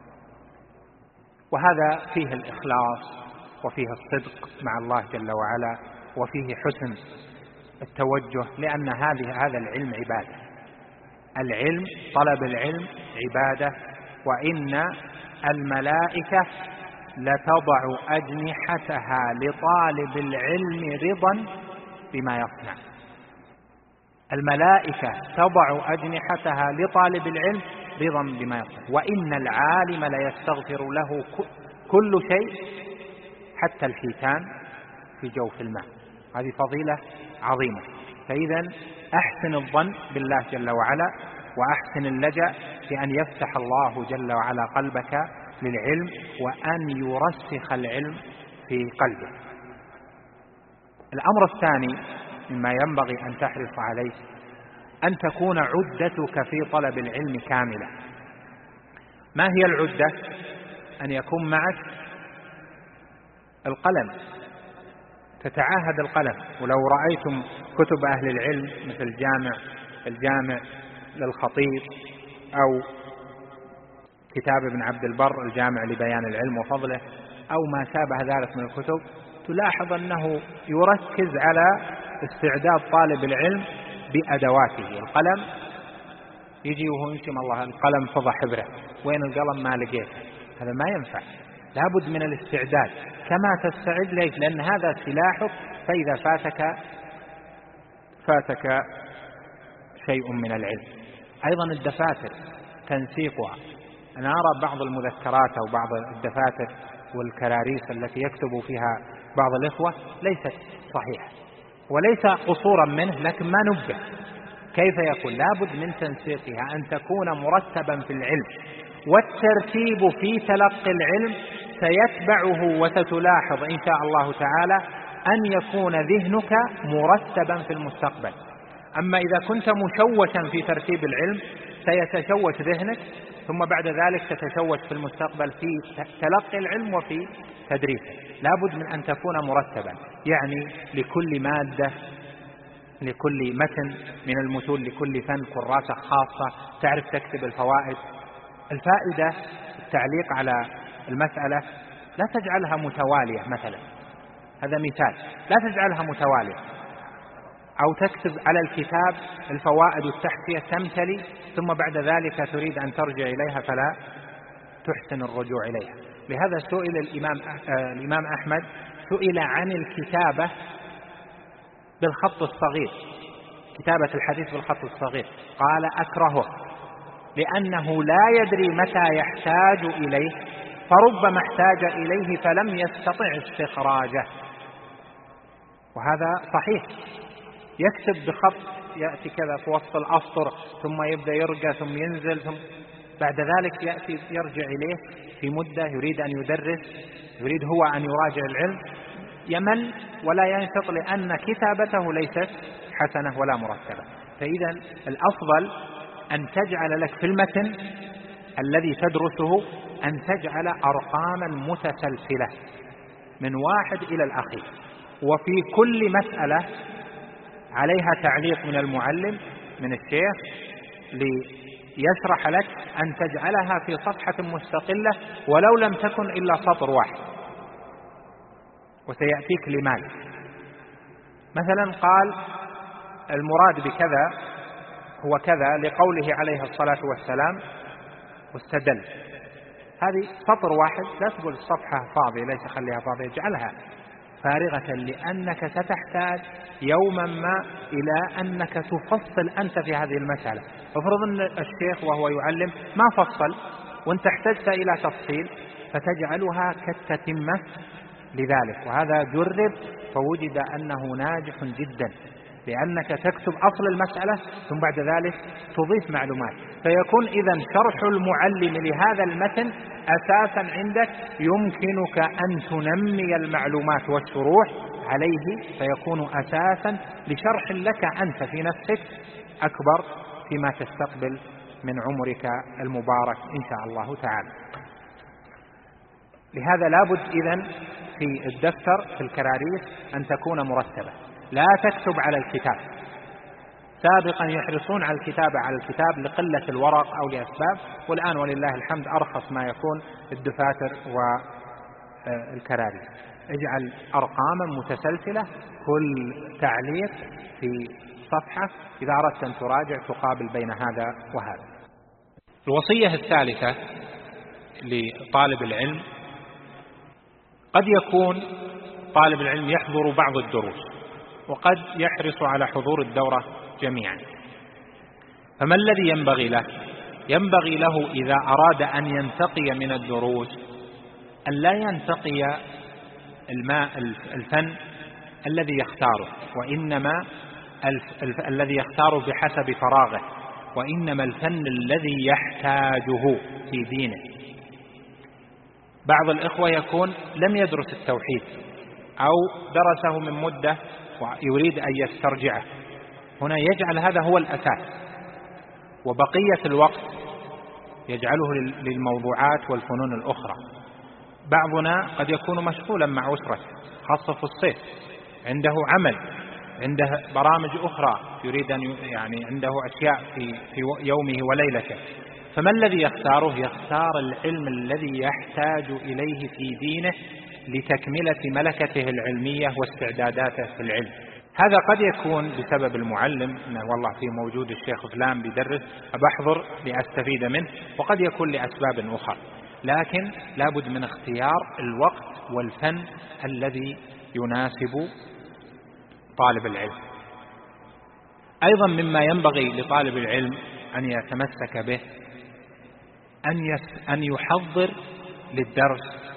وهذا فيه الإخلاص وفيه الصدق مع الله جل وعلا وفيه حسن التوجه، لأن هذا العلم عبادة. العلم طلب العلم عبادة، وإن الملائكة لتضع أجنحتها لطالب العلم رضا بما يصنع. الملائكة تضع أجنحتها لطالب العلم رضا بما يصنع، وإن العالم ليستغفر له كل شيء حتى الحيتان في جوف الماء. هذه فضيلة عظيمة. فإذا أحسن الظن بالله جل وعلا وأحسن اللجأ بأن يفتح الله جل وعلا قلبك للعلم وأن يرسخ العلم في قلبك. الأمر الثاني مما ينبغي أن تحرص عليه أن تكون عدتك في طلب العلم كاملة. ما هي العدة؟ أن يكون معك القلم، تتعاهد القلم. ولو رأيتم كتب أهل العلم مثل الجامع للخطيب، أو كتاب ابن عبد البر الجامع لبيان العلم وفضله، أو ما شابه ذلك من الكتب، تلاحظ أنه يركز على استعداد طالب العلم بأدواته. القلم يجي وهو يمشي الله القلم فضح حبره، وين القلم ما لقيته، هذا ما ينفع. لابد من الاستعداد كما تستعد. ليش؟ لأن هذا سلاحك، فإذا فاتك شيء من العلم. أيضا الدفاتر تنسيقها. أنا أرى بعض المذكرات أو بعض الدفاتر والكراريس التي يكتب فيها بعض الإخوة ليست صحيحة، وليس قصورا منه، لكن ما نبه. كيف يكون؟ لابد من تنسيقها، أن تكون مرتبا في العلم. والترتيب في تلقي العلم سيتبعه، وستلاحظ إن شاء الله تعالى أن يكون ذهنك مرتبا في المستقبل. أما إذا كنت مشوشا في ترتيب العلم سيتشوش ذهنك، ثم بعد ذلك تتشوش في المستقبل في تلقي العلم وفي تدريسه. لابد من أن تكون مرتبا، يعني لكل مادة، لكل متن من المتون، لكل فن كراسة خاصة تعرف تكتب الفوائد. الفائدة التعليق على المسألة لا تجعلها متوالية مثلا، هذا مثال، لا تجعلها متوالية. أو تكتب على الكتاب الفوائد التحتية تمتلي، ثم بعد ذلك تريد أن ترجع إليها فلا تحسن الرجوع إليها. لهذا سئل الإمام أحمد سئل عن الكتابة بالخط الصغير، كتابة الحديث بالخط الصغير، قال أكرهه، لأنه لا يدري متى يحتاج إليه، فربما احتاج إليه فلم يستطع استخراجه. وهذا صحيح. يكتب بخط يأتي كذا في وسط الأسطر، ثم يبدأ يرقى، ثم ينزل، ثم بعد ذلك يأتي يرجع إليه في مدة يريد أن يدرس، يريد هو أن يراجع العلم، يمل ولا ينشط، لأن كتابته ليست حسنة ولا مرتبة. فإذا الأفضل أن تجعل لك في المتن الذي تدرسه أن تجعل أرقاما متسلسلة من واحد إلى الأخير، وفي كل مسألة عليها تعليق من المعلم من الشيخ ليشرح لك، أن تجعلها في صفحة مستقلة ولو لم تكن إلا سطر واحد، وسيأتيك لماذا. مثلا قال المراد بكذا هو كذا لقوله عليه الصلاة والسلام واستدل. هذه سطر واحد، لا تقول الصفحة فاضية، ليس خليها فاضية، اجعلها فارغة، لأنك ستحتاج يوما ما إلى أنك تفصل أنت في هذه المسألة. افرض أن الشيخ وهو يعلم ما فصل وانت احتجت إلى تفصيل، فتجعلها كالتتمة لذلك. وهذا جرب فوجد أنه ناجح جدا، لأنك تكتب أصل المسألة ثم بعد ذلك تضيف معلومات، فيكون إذن شرح المعلم لهذا المتن أساسا عندك، يمكنك أن تنمي المعلومات والشروح عليه، فيكون أساسا لشرح لك أنت في نفسك أكبر فيما تستقبل من عمرك المبارك إن شاء الله تعالى. لهذا لابد إذن في الدفتر في الكراريس أن تكون مرتبة، لا تكتب على الكتاب. سابقا يحرصون على الكتابة على الكتاب لقلة الورق أو لأسباب، والآن ولله الحمد أرخص ما يكون الدفاتر والكراريس. اجعل أرقاما متسلسلة، كل تعليق في صفحة، إذا أردت أن تراجع تقابل بين هذا وهذا. الوصية الثالثة لطالب العلم، قد يكون طالب العلم يحضر بعض الدروس وقد يحرص على حضور الدورة جميعا، فما الذي ينبغي له؟ ينبغي له إذا أراد أن ينتقي من الدروس أن لا ينتقي الفن الذي يختاره، وإنما الذي يختاره بحسب فراغه، وإنما الفن الذي يحتاجه في دينه. بعض الإخوة يكون لم يدرس التوحيد أو درسه من مدة ويريد أن يسترجعه، هنا يجعل هذا هو الأساس، وبقية الوقت يجعله للموضوعات والفنون الأخرى. بعضنا قد يكون مشغولا مع أسرته، خاصة في الصيف، عنده عمل، عنده برامج أخرى يريد أن يعني عنده أشياء في يومه وليلته، فما الذي يختاره؟ يختار العلم الذي يحتاج إليه في دينه لتكملة ملكته العلمية واستعداداته في العلم. هذا قد يكون بسبب المعلم، إنه والله في موجود الشيخ فلان بيدرس أبحضر لأستفيد منه، وقد يكون لأسباب أخرى، لكن لابد من اختيار الوقت والفن الذي يناسب طالب العلم. أيضا مما ينبغي لطالب العلم أن يتمسك به أن يحضر للدرس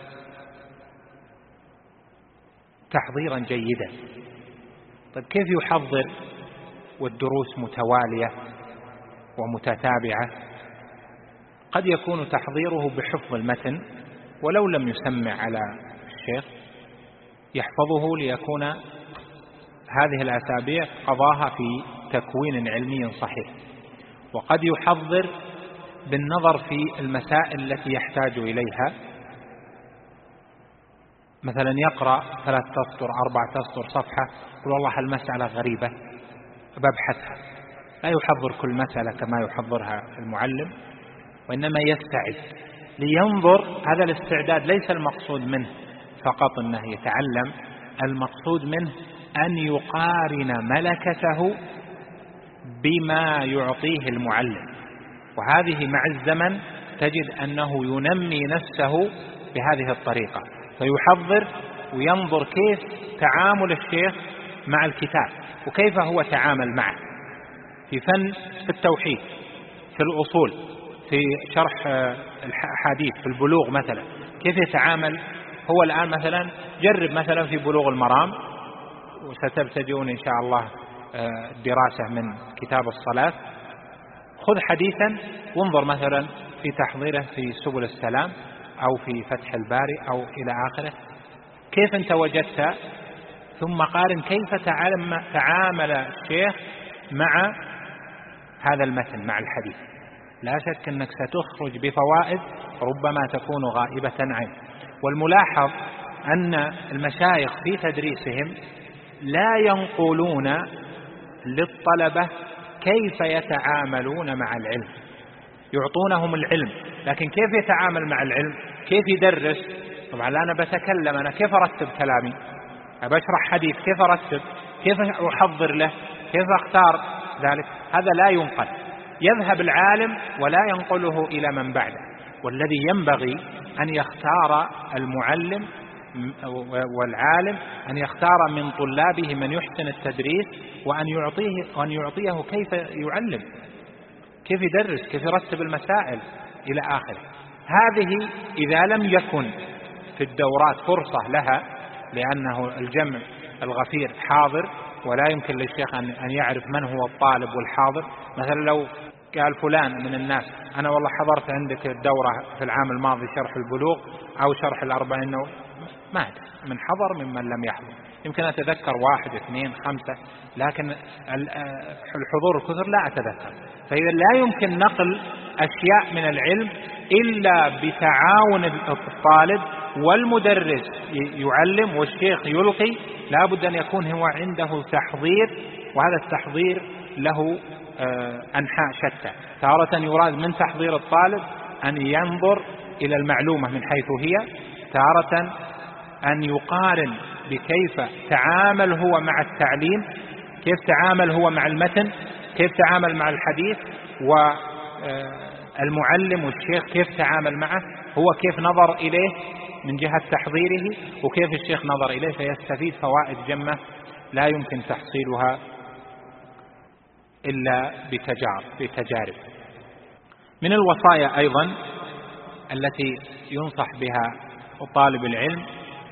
تحضيرا جيدا. طيب كيف يحضر والدروس متوالية ومتتابعة؟ قد يكون تحضيره بحفظ المتن، ولو لم يسمع على الشيخ يحفظه ليكون هذه الأسابيع قضاها في تكوين علمي صحيح. وقد يحضر بالنظر في المسائل التي يحتاج إليها، مثلا يقرأ 3 أسطر 4 أسطر صفحة، يقول والله المسألة غريبة ببحثها، لا يحضر كل مسألة كما يحضرها المعلم، وإنما يستعد لينظر. هذا الاستعداد ليس المقصود منه فقط أنه يتعلم، المقصود منه أن يقارن ملكته بما يعطيه المعلم، وهذه مع الزمن تجد أنه ينمي نفسه بهذه الطريقة، فيحضر وينظر كيف تعامل الشيخ مع الكتاب، وكيف هو تعامل معه في فن، في التوحيد، في الأصول، في شرح الحديث، في البلوغ مثلا كيف يتعامل. هو الآن مثلا جرب مثلا في بلوغ المرام، وستبتدئون إن شاء الله الدراسة من كتاب الصلاة، خذ حديثا وانظر مثلا في تحضيره في سبل السلام أو في فتح الباري أو إلى آخره، كيف أنت وجدت، ثم قارن كيف تعامل الشيخ مع هذا المتن، مع الحديث. لا شك أنك ستخرج بفوائد ربما تكون غائبة عنك. والملاحظ أن المشايخ في تدريسهم لا ينقلون للطلبة كيف يتعاملون مع العلم، يعطونهم العلم، لكن كيف يتعامل مع العلم، كيف يدرس. طبعا أنا بتكلم، أنا كيف أرتب كلامي، بشرح حديث كيف أرتب، كيف أحضر له، كيف أختار ذلك، هذا لا ينقل. يذهب العالم ولا ينقله إلى من بعده. والذي ينبغي أن يختار المعلم والعالم أن يختار من طلابه من يحسن التدريس، وأن يعطيه كيف يعلم، كيف يدرس، كيف يرتب المسائل إلى آخره. هذه إذا لم يكن في الدورات فرصة لها، لأنه الجمع الغفير حاضر ولا يمكن للشيخ أن يعرف من هو الطالب والحاضر. مثلا لو قال فلان من الناس أنا والله حضرت عندك الدورة في العام الماضي شرح البلوغ أو شرح الأربعين، ما أدري من حضر ممن لم يحضر، يمكن أتذكر 1 2 5، لكن الحضور الكثر لا أتذكر. فإذا لا يمكن نقل أشياء من العلم إلا بتعاون الطالب والمدرس يعلم والشيخ يلقي. لا بد أن يكون هو عنده تحضير، وهذا التحضير له أنحاء شتى. تارة يراد من تحضير الطالب أن ينظر إلى المعلومة من حيث هي، تارة أن يقارن بكيف تعامل هو مع التعليم، كيف تعامل هو مع المتن، كيف تعامل مع الحديث، والمعلم والشيخ كيف تعامل معه، هو كيف نظر إليه من جهة تحضيره، وكيف الشيخ نظر إليه، فيستفيد فوائد جمة لا يمكن تحصيلها إلا بتجارب. من الوصايا أيضا التي ينصح بها طالب العلم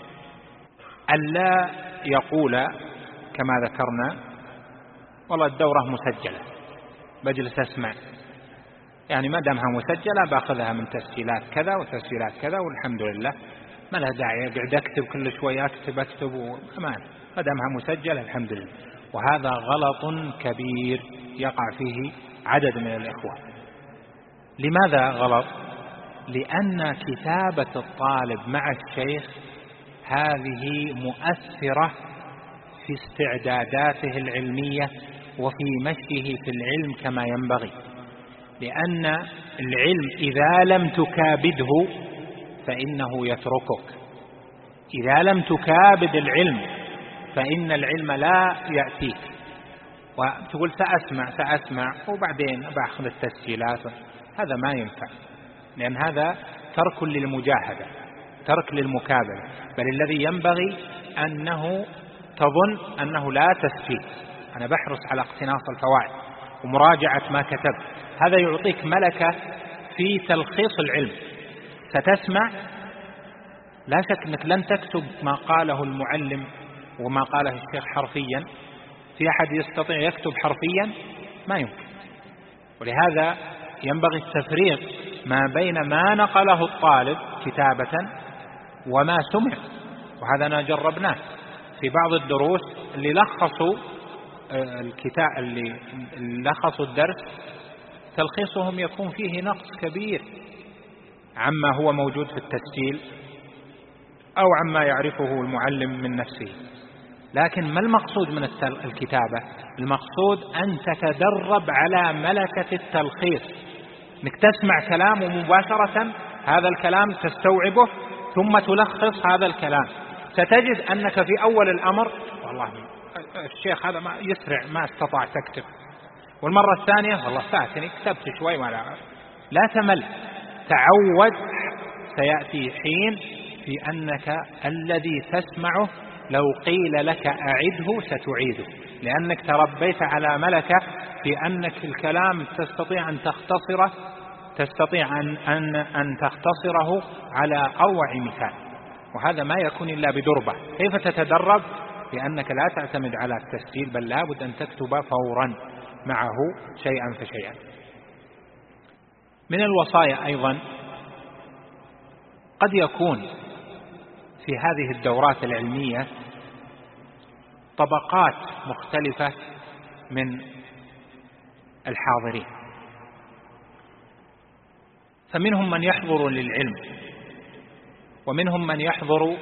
ألا يقول كما ذكرنا والله الدورة مسجلة بجلس أسمع، يعني ما دامها مسجلة باخذها من تسجيلات كذا وتسجيلات كذا والحمد لله، ما له داعي يقعد أكتب كل شوي أكتب وأمان، قدمها مسجل الحمد لله. وهذا غلط كبير يقع فيه عدد من الإخوة. لماذا غلط؟ لأن كتابة الطالب مع الشيخ هذه مؤثرة في استعداداته العلمية وفي مشيه في العلم كما ينبغي، لأن العلم إذا لم تكابده فإنه يتركك. إذا لم تكابد العلم فإن العلم لا يأتيك، وتقول سأسمع وبعدين بأخذ التسجيلات. هذا ما ينفع، لأن هذا ترك للمجاهدة، ترك للمكابدة. بل الذي ينبغي أنه تظن أنه لا تسجيل، أنا بحرص على اقتناص الفوائد ومراجعة ما كتبت. هذا يعطيك ملكة في تلخيص العلم. ستسمع، لا شك أنك لن تكتب ما قاله المعلم وما قاله الشيخ حرفيا. في أحد يستطيع يكتب حرفيا؟ ما يمكن. ولهذا ينبغي التفريق ما بين ما نقله الطالب كتابة وما سمع. وهذا أنا جربناه في بعض الدروس اللي لخصوا الكتاب، اللي لخصوا الدرس، تلخيصهم يكون فيه نقص كبير عما هو موجود في التسجيل أو عما يعرفه المعلم من نفسه. لكن ما المقصود من الكتابة؟ المقصود أن تتدرب على ملكة التلخيص، أنك تسمع كلام ومباشرة هذا الكلام تستوعبه ثم تلخص هذا الكلام. ستجد أنك في أول الأمر والله الشيخ هذا ما يسرع، ما استطاع تكتب، والمرة الثانية والله فاتني كتبت شوي لا تمل. تعود، سيأتي حين في أنك الذي تسمعه لو قيل لك أعده ستعيده، لأنك تربيت على ملكة في أنك الكلام تستطيع أن تختصره على أروع مثال. وهذا ما يكون إلا بدربة. كيف تتدرب؟ لأنك لا تعتمد على التسجيل، بل لابد أن تكتب فورا معه شيئا فشيئا. من الوصايا أيضا قد يكون في هذه الدورات العلمية طبقات مختلفة من الحاضرين، فمنهم من يحضر للعلم، ومنهم من يحضر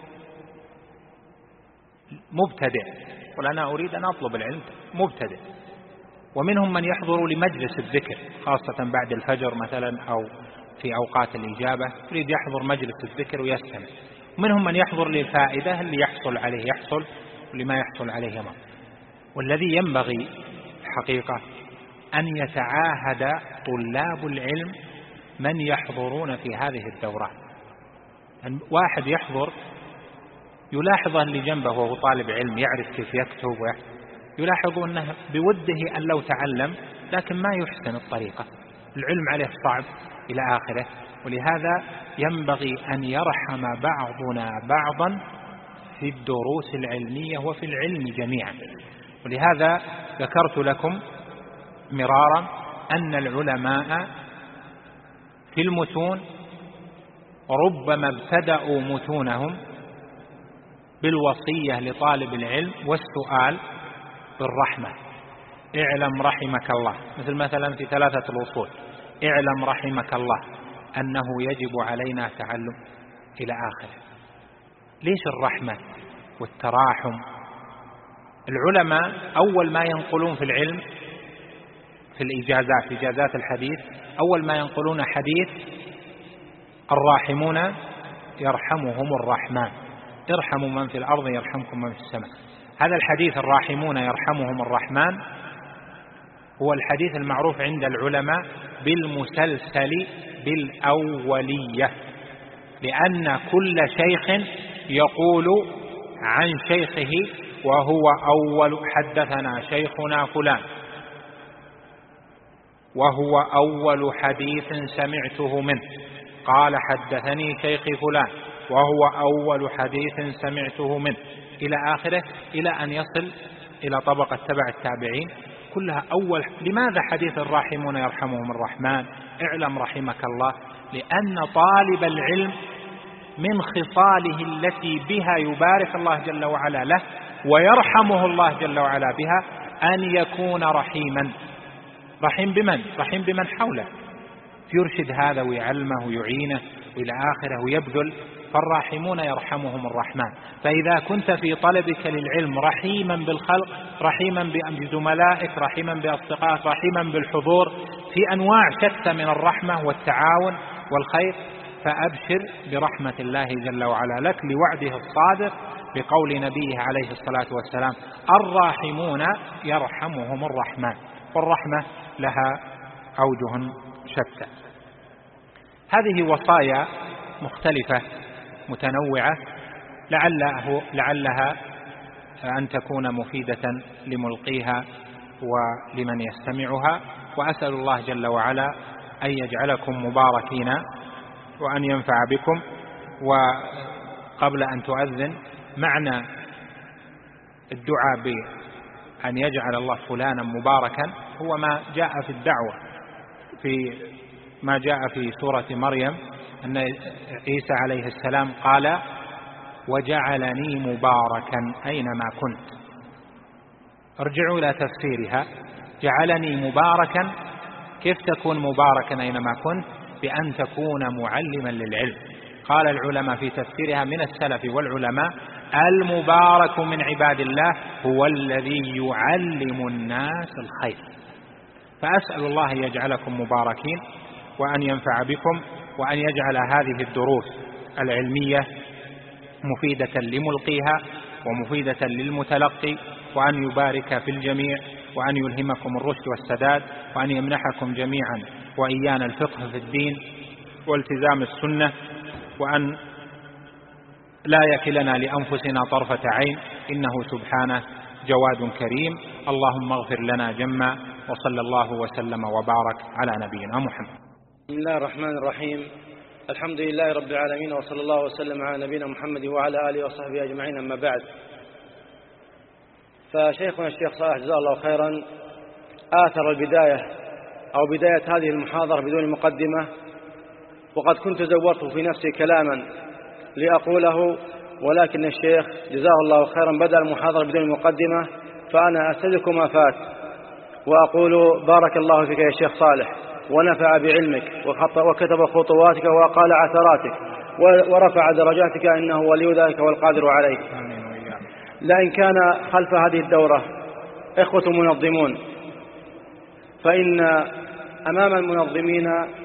مبتدئ، وأنا أريد أن أطلب العلم مبتدئ، ومنهم من يحضر لمجلس الذكر خاصة بعد الفجر مثلا أو في أوقات الإجابة، يريد يحضر مجلس الذكر ويستمع. ومنهم من يحضر للفائدة، اللي يحصل عليه يحصل واللي ما يحصل عليه ما. والذي ينبغي الحقيقة أن يتعاهد طلاب العلم من يحضرون في هذه الدورات. واحد يحضر يلاحظ اللي جنبه وهو طالب علم يعرف كيف يكتب يلاحظ أنه بوده أن لو تعلم، لكن ما يحسن الطريقة، العلم عليه صعب إلى آخره. ولهذا ينبغي أن يرحم بعضنا بعضا في الدروس العلمية وفي العلم جميعا. ولهذا ذكرت لكم مرارا أن العلماء في المتون ربما ابتدأوا متونهم بالوصية لطالب العلم والسؤال بالرحمة. اعلم رحمك الله، مثلا في 3 الوصول، اعلم رحمك الله أنه يجب علينا تعلم إلى آخره. ليش الرحمة والتراحم؟ العلماء أول ما ينقلون في العلم في الإجازات، في إجازات الحديث، أول ما ينقلون حديث الراحمون يرحمهم الرحمن، ارحموا من في الأرض يرحمكم من في السماء. هذا الحديث الراحمون يرحمهم الرحمن هو الحديث المعروف عند العلماء بالمسلسل بالأولية، لأن كل شيخ يقول عن شيخه وهو أول، حدثنا شيخنا فلان وهو أول حديث سمعته منه، قال حدثني شيخي فلان وهو أول حديث سمعته منه، إلى آخره، إلى أن يصل إلى طبقة تبع التابعين، كلها أول. لماذا حديث الراحمون يرحمهم الرحمن، اعلم رحمك الله؟ لأن طالب العلم من خصاله التي بها يبارك الله جل وعلا له ويرحمه الله جل وعلا بها أن يكون رحيما. رحيم بمن؟ رحيم بمن حوله، يرشد هذا ويعلمه ويعينه وإلى آخره ويبذل، فالراحمون يرحمهم الرحمن. فإذا كنت في طلبك للعلم رحيما بالخلق، رحيما بزملائك، رحيما بأصدقائك، رحيما بالحضور في أنواع شتى من الرحمة والتعاون والخير، فأبشر برحمة الله جل وعلا لك لوعده الصادق بقول نبيه عليه الصلاة والسلام: الراحمون يرحمهم الرحمن. والرحمة لها أوجه شتى. هذه وصايا مختلفة متنوعة لعلها أن تكون مفيدة لملقيها ولمن يستمعها، وأسأل الله جل وعلا أن يجعلكم مباركين وأن ينفع بكم. وقبل أن تؤذن، معنى الدعاء بأن يجعل الله فلانا مباركا هو ما جاء في الدعوة، في ما جاء في سورة مريم أن عيسى عليه السلام قال: وجعلني مباركا أينما كنت. ارجعوا إلى تفسيرها. جعلني مباركا، كيف تكون مباركا أينما كنت؟ بأن تكون معلما للعلم. قال العلماء في تفسيرها من السلف والعلماء: المبارك من عباد الله هو الذي يعلم الناس الخير. فأسأل الله أن يجعلكم مباركين وأن ينفع بكم، وأن يجعل هذه الدروس العلمية مفيدة لملقيها ومفيدة للمتلقي، وأن يبارك في الجميع، وأن يلهمكم الرشد والسداد، وأن يمنحكم جميعا وإيانا الفقه في الدين والتزام السنة، وأن لا يكلنا لأنفسنا طرفة عين، إنه سبحانه جواد كريم. اللهم اغفر لنا جما، وصلى الله وسلم وبارك على نبينا محمد. بسم الله الرحمن الرحيم. الحمد لله رب العالمين، وصلى الله وسلم على نبينا محمد وعلى آله وصحبه أجمعين. أما بعد، فشيخنا الشيخ صالح جزاه الله خيرا آثر البداية أو بداية هذه المحاضرة بدون مقدمة، وقد كنت زورت في نفسي كلاما لأقوله، ولكن الشيخ جزاه الله خيرا بدأ المحاضرة بدون مقدمة، فأنا أستدرك ما فات وأقول: بارك الله فيك يا شيخ صالح، ونفع بعلمك، وكتب خطواتك وقال عثراتك، ورفع درجاتك، إنه ولي ذلك والقادر عليه. لئن كان خلف هذه الدورة إخوة منظمون، فإن أمام المنظمين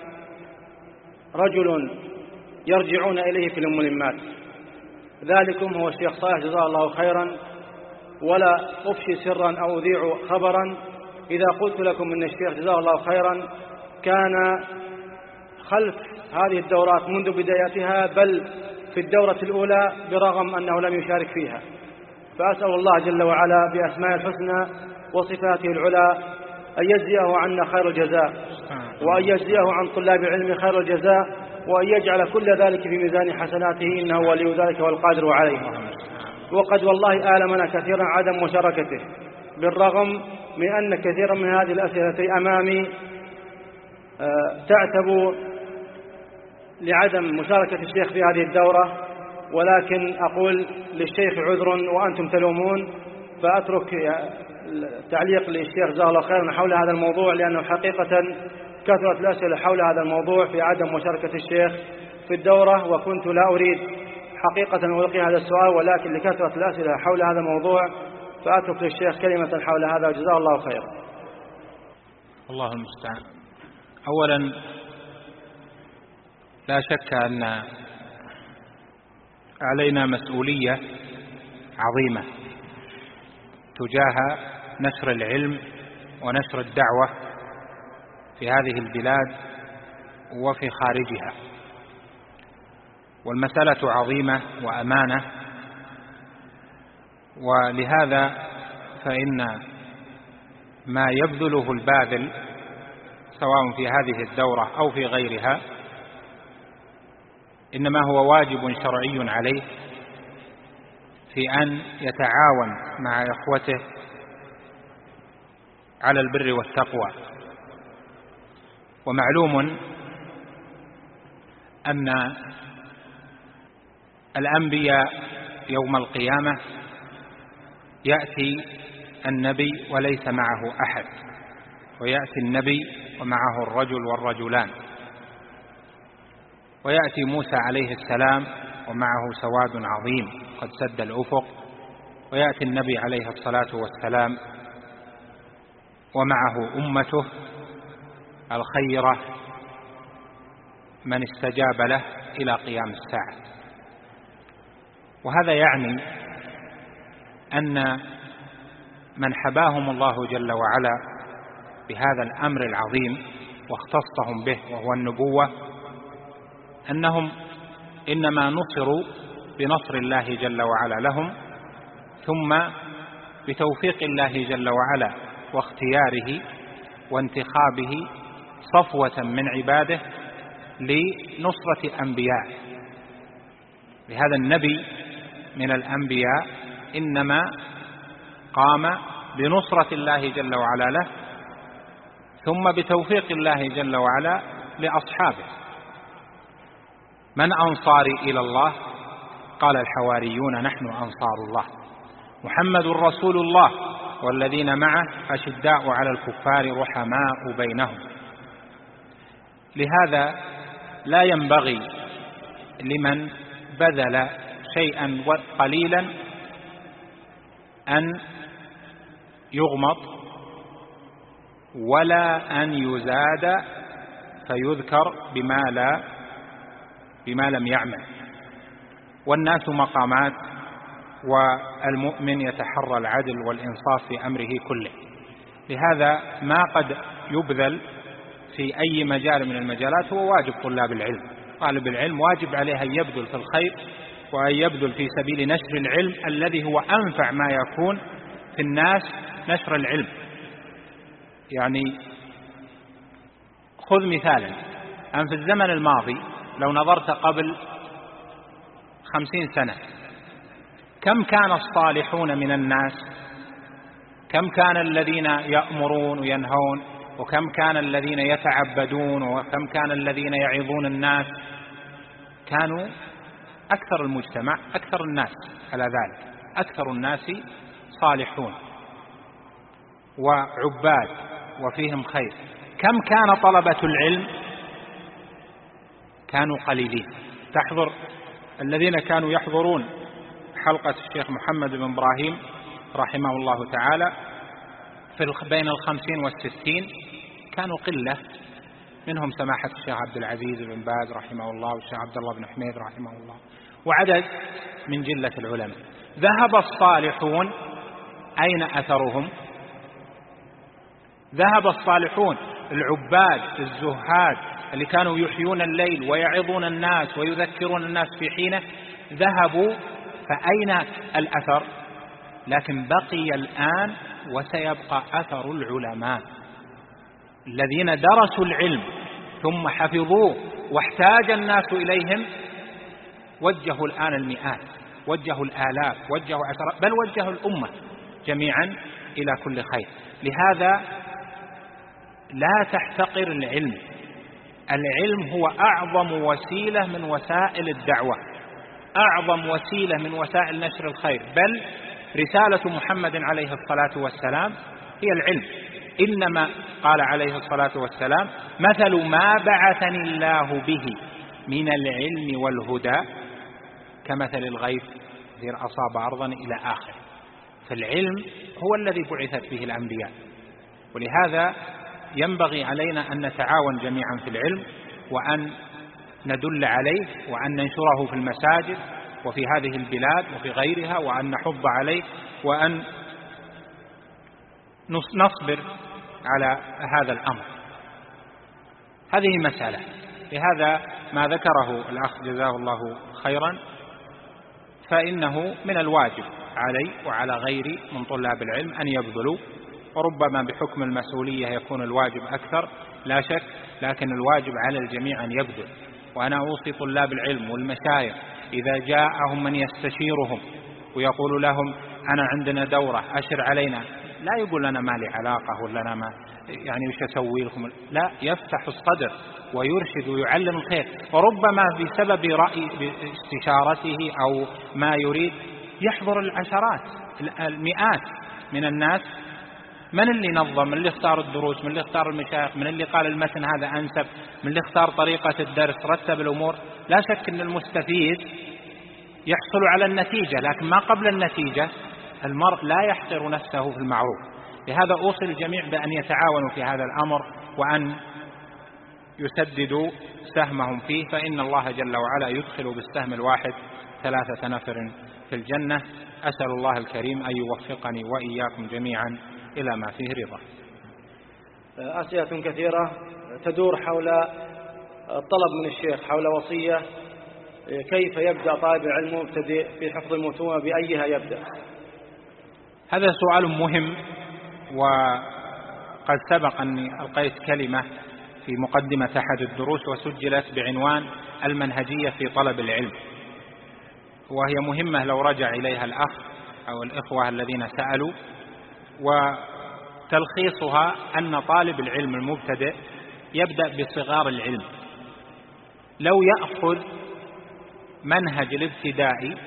رجل يرجعون إليه في الملمات، ذلكم هو الشيخ صالح جزاه الله خيرا. ولا أفشي سرا أو أذيع خبرا إذا قلت لكم إن الشيخ جزاه الله خيرا كان خلف هذه الدورات منذ بدايتها، بل في الدورة الأولى برغم أنه لم يشارك فيها. فأسأل الله جل وعلا بأسماء الحسنى وصفاته العلى أن يجزيه عنا خير الجزاء، وأن يجزيه عن طلاب العلم خير الجزاء، وأن يجعل كل ذلك في ميزان حسناته، إنه ولي ذلك والقادر عليه. وقد والله آلمنا كثيرا عدم مشاركته، بالرغم من أن كثيرا من هذه الأسئلة أمامي تعتب لعدم مشاركة الشيخ في هذه الدورة، ولكن أقول للشيخ عذر وأنتم تلومون. فأترك تعليق للشيخ جزاه الله خيرا حول هذا الموضوع، لأنه حقيقة كثرت الأسئلة حول هذا الموضوع في عدم مشاركة الشيخ في الدورة، وكنت لا أريد حقيقة أن ألقي هذا السؤال، ولكن لكثرة الأسئلة حول هذا الموضوع فأترك للشيخ كلمة حول هذا، وجزاه الله خيرا. الله المستعان. أولا، لا شك أن علينا مسؤولية عظيمة تجاه نشر العلم ونشر الدعوة في هذه البلاد وفي خارجها، والمسألة عظيمة وأمانة. ولهذا فإن ما يبذله الباذل سواء في هذه الدورة أو في غيرها إنما هو واجب شرعي عليه في أن يتعاون مع إخوته على البر والتقوى. ومعلوم أن الأنبياء يوم القيامة يأتي النبي وليس معه أحد، ويأتي النبي ومعه الرجل والرجلان، ويأتي موسى عليه السلام ومعه سواد عظيم قد سد الأفق، ويأتي النبي عليه الصلاة والسلام ومعه أمته الخيرة من استجاب له إلى قيام الساعة. وهذا يعني أن من حباهم الله جل وعلا بهذا الأمر العظيم واختصهم به وهو النبوة أنهم إنما نصروا بنصر الله جل وعلا لهم، ثم بتوفيق الله جل وعلا واختياره وانتخابه صفوة من عباده لنصرة أنبيائه. لهذا النبي من الأنبياء إنما قام بنصرة الله جل وعلا له، ثم بتوفيق الله جل وعلا لأصحابه. من أنصاري إلى الله؟ قال الحواريون نحن أنصار الله، محمد رسول الله والذين معه أشداء على الكفار رحماء بينهم. لهذا لا ينبغي لمن بذل شيئا قليلا أن يغمط ولا أن يزاد فيذكر بما لم يعمل. والناس مقامات، والمؤمن يتحرى العدل والإنصاف في أمره كله. لهذا ما قد يبذل في أي مجال من المجالات هو واجب طلاب العلم. طالب العلم واجب عليه أن يبذل في الخير وأن يبذل في سبيل نشر العلم الذي هو أنفع ما يكون في الناس، نشر العلم. يعني خذ مثالا، أن في الزمن الماضي لو نظرت قبل 50 سنة كم كان الصالحون من الناس، كم كان الذين يأمرون وينهون، وكم كان الذين يتعبدون، وكم كان الذين يعظون الناس. كانوا أكثر المجتمع، أكثر الناس على ذلك، أكثر الناس صالحون وعباد وفيهم خير. كم كان طلبة العلم؟ كانوا قليلين. تحضر الذين كانوا يحضرون حلقة الشيخ محمد بن إبراهيم رحمه الله تعالى بين 50 و60 كانوا قلة، منهم سماحة الشيخ عبد العزيز بن باز رحمه الله والشيخ عبد الله بن حميد رحمه الله، وعدد من جلة العلماء. ذهب الصالحون، أين أثرهم؟ ذهب الصالحون العباد الزهاد اللي كانوا يحيون الليل ويعظون الناس ويذكرون الناس في حينه، ذهبوا، فأين الأثر؟ لكن بقي الآن وسيبقى أثر العلماء الذين درسوا العلم ثم حفظوه واحتاج الناس إليهم، وجهوا الآن المئات، وجهوا الآلاف، وجهوا عشرات، بل وجهوا الأمة جميعا إلى كل خير. لهذا لا تحتقر العلم. العلم هو أعظم وسيلة من وسائل الدعوة، أعظم وسيلة من وسائل نشر الخير، بل رسالة محمد عليه الصلاة والسلام هي العلم. إنما قال عليه الصلاة والسلام مثل ما بعثني الله به من العلم والهدى كمثل الغيث إذ أصاب أرضا إلى آخر. فالعلم هو الذي بعثت به الأنبياء، ولهذا ينبغي علينا أن نتعاون جميعا في العلم، وأن ندل عليه، وأن ننشره في المساجد وفي هذه البلاد وفي غيرها، وأن نحض عليه، وأن نصبر على هذا الأمر. هذه مسألة. لهذا ما ذكره الأخ جزاه الله خيرا فإنه من الواجب علي وعلى غيري من طلاب العلم أن يبذلوا، وربما بحكم المسؤولية يكون الواجب أكثر لا شك، لكن الواجب على الجميع أن يبذل. وأنا أوصي طلاب العلم والمشايخ إذا جاءهم من يستشيرهم ويقول لهم أنا عندنا دورة أشر علينا، لا يقول لنا ما لي علاقة ولا أنا ما، يعني وش أسوي لكم، لا، يفتح الصدر ويرشد ويعلم الخير. وربما بسبب رأي استشارته أو ما يريد يحضر العشرات المئات من الناس. من اللي نظم، من اللي اختار الدروس، من اللي اختار المشايخ، من اللي قال المتن هذا أنسب، من اللي اختار طريقة الدرس، رتب الأمور. لا شك أن المستفيد يحصل على النتيجة، لكن ما قبل النتيجة المرء لا يحقر نفسه في المعروف. لهذا أوصي الجميع بأن يتعاونوا في هذا الأمر وأن يسددوا سهمهم فيه، فإن الله جل وعلا يدخل بالسهم الواحد 3 نفر في الجنة. أسأل الله الكريم أن يوفقني وإياكم جميعا إلى ما فيه رضا. أسئلة كثيرة تدور حول الطلب من الشيخ حول وصية كيف يبدأ طالب العلم مبتدئ في حفظ المتون، بأيها يبدأ؟ هذا سؤال مهم، وقد سبق أني ألقيت كلمة في مقدمة أحد الدروس وسجلت بعنوان المنهجية في طلب العلم، وهي مهمة لو رجع إليها الأخ أو الإخوة الذين سألوا. وتلخيصها أن طالب العلم المبتدئ يبدأ بصغار العلم. لو يأخذ منهج الابتدائي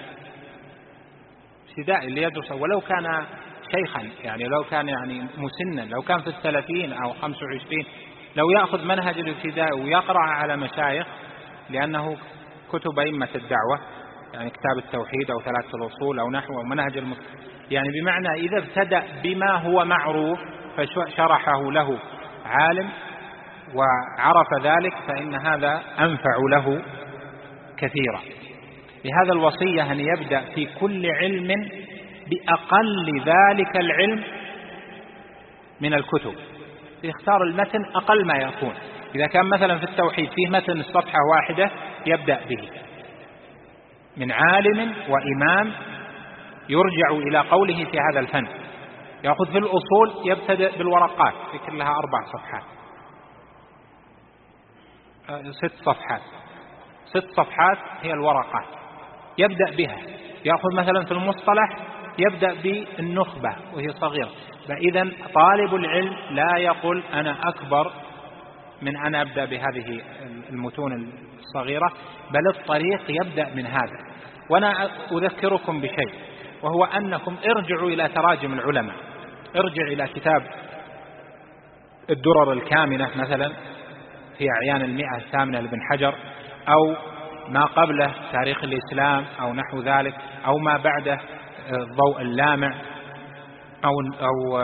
اللي يدرسه، ولو كان شيخا، يعني لو كان يعني مسنا، لو كان في 30 أو 25، لو يأخذ منهج الابتدائي ويقرأ على مشايخ، لأنه كتب أئمة الدعوة، يعني كتاب التوحيد أو 3 الأصول أو نحو منهج يعني بمعنى إذا ابتدأ بما هو معروف فشرحه له عالم وعرف ذلك، فإن هذا أنفع له كثيرا. لهذا الوصية أن يبدأ في كل علم بأقل ذلك العلم من الكتب، يختار المتن أقل ما يكون. إذا كان مثلا في التوحيد فيه متن صفحة واحدة يبدأ به من عالم وإمام يرجع إلى قوله في هذا الفن. يأخذ في الأصول يبتدئ بالورقات، ذكر لها 4 صفحات 6 صفحات 6 صفحات هي الورقات، يبدأ بها. يأخذ مثلا في المصطلح يبدأ بالنخبة وهي صغيرة. فإذا طالب العلم لا يقول أنا أكبر من أن أبدأ بهذه المتون الصغيرة، بل الطريق يبدأ من هذا. وأنا أذكركم بشيء، وهو أنكم ارجعوا إلى تراجم العلماء. ارجع إلى كتاب الدرر الكامنة مثلا في أعيان 100 الثامنة لابن حجر، أو ما قبله تاريخ الإسلام أو نحو ذلك، أو ما بعده الضوء اللامع، أو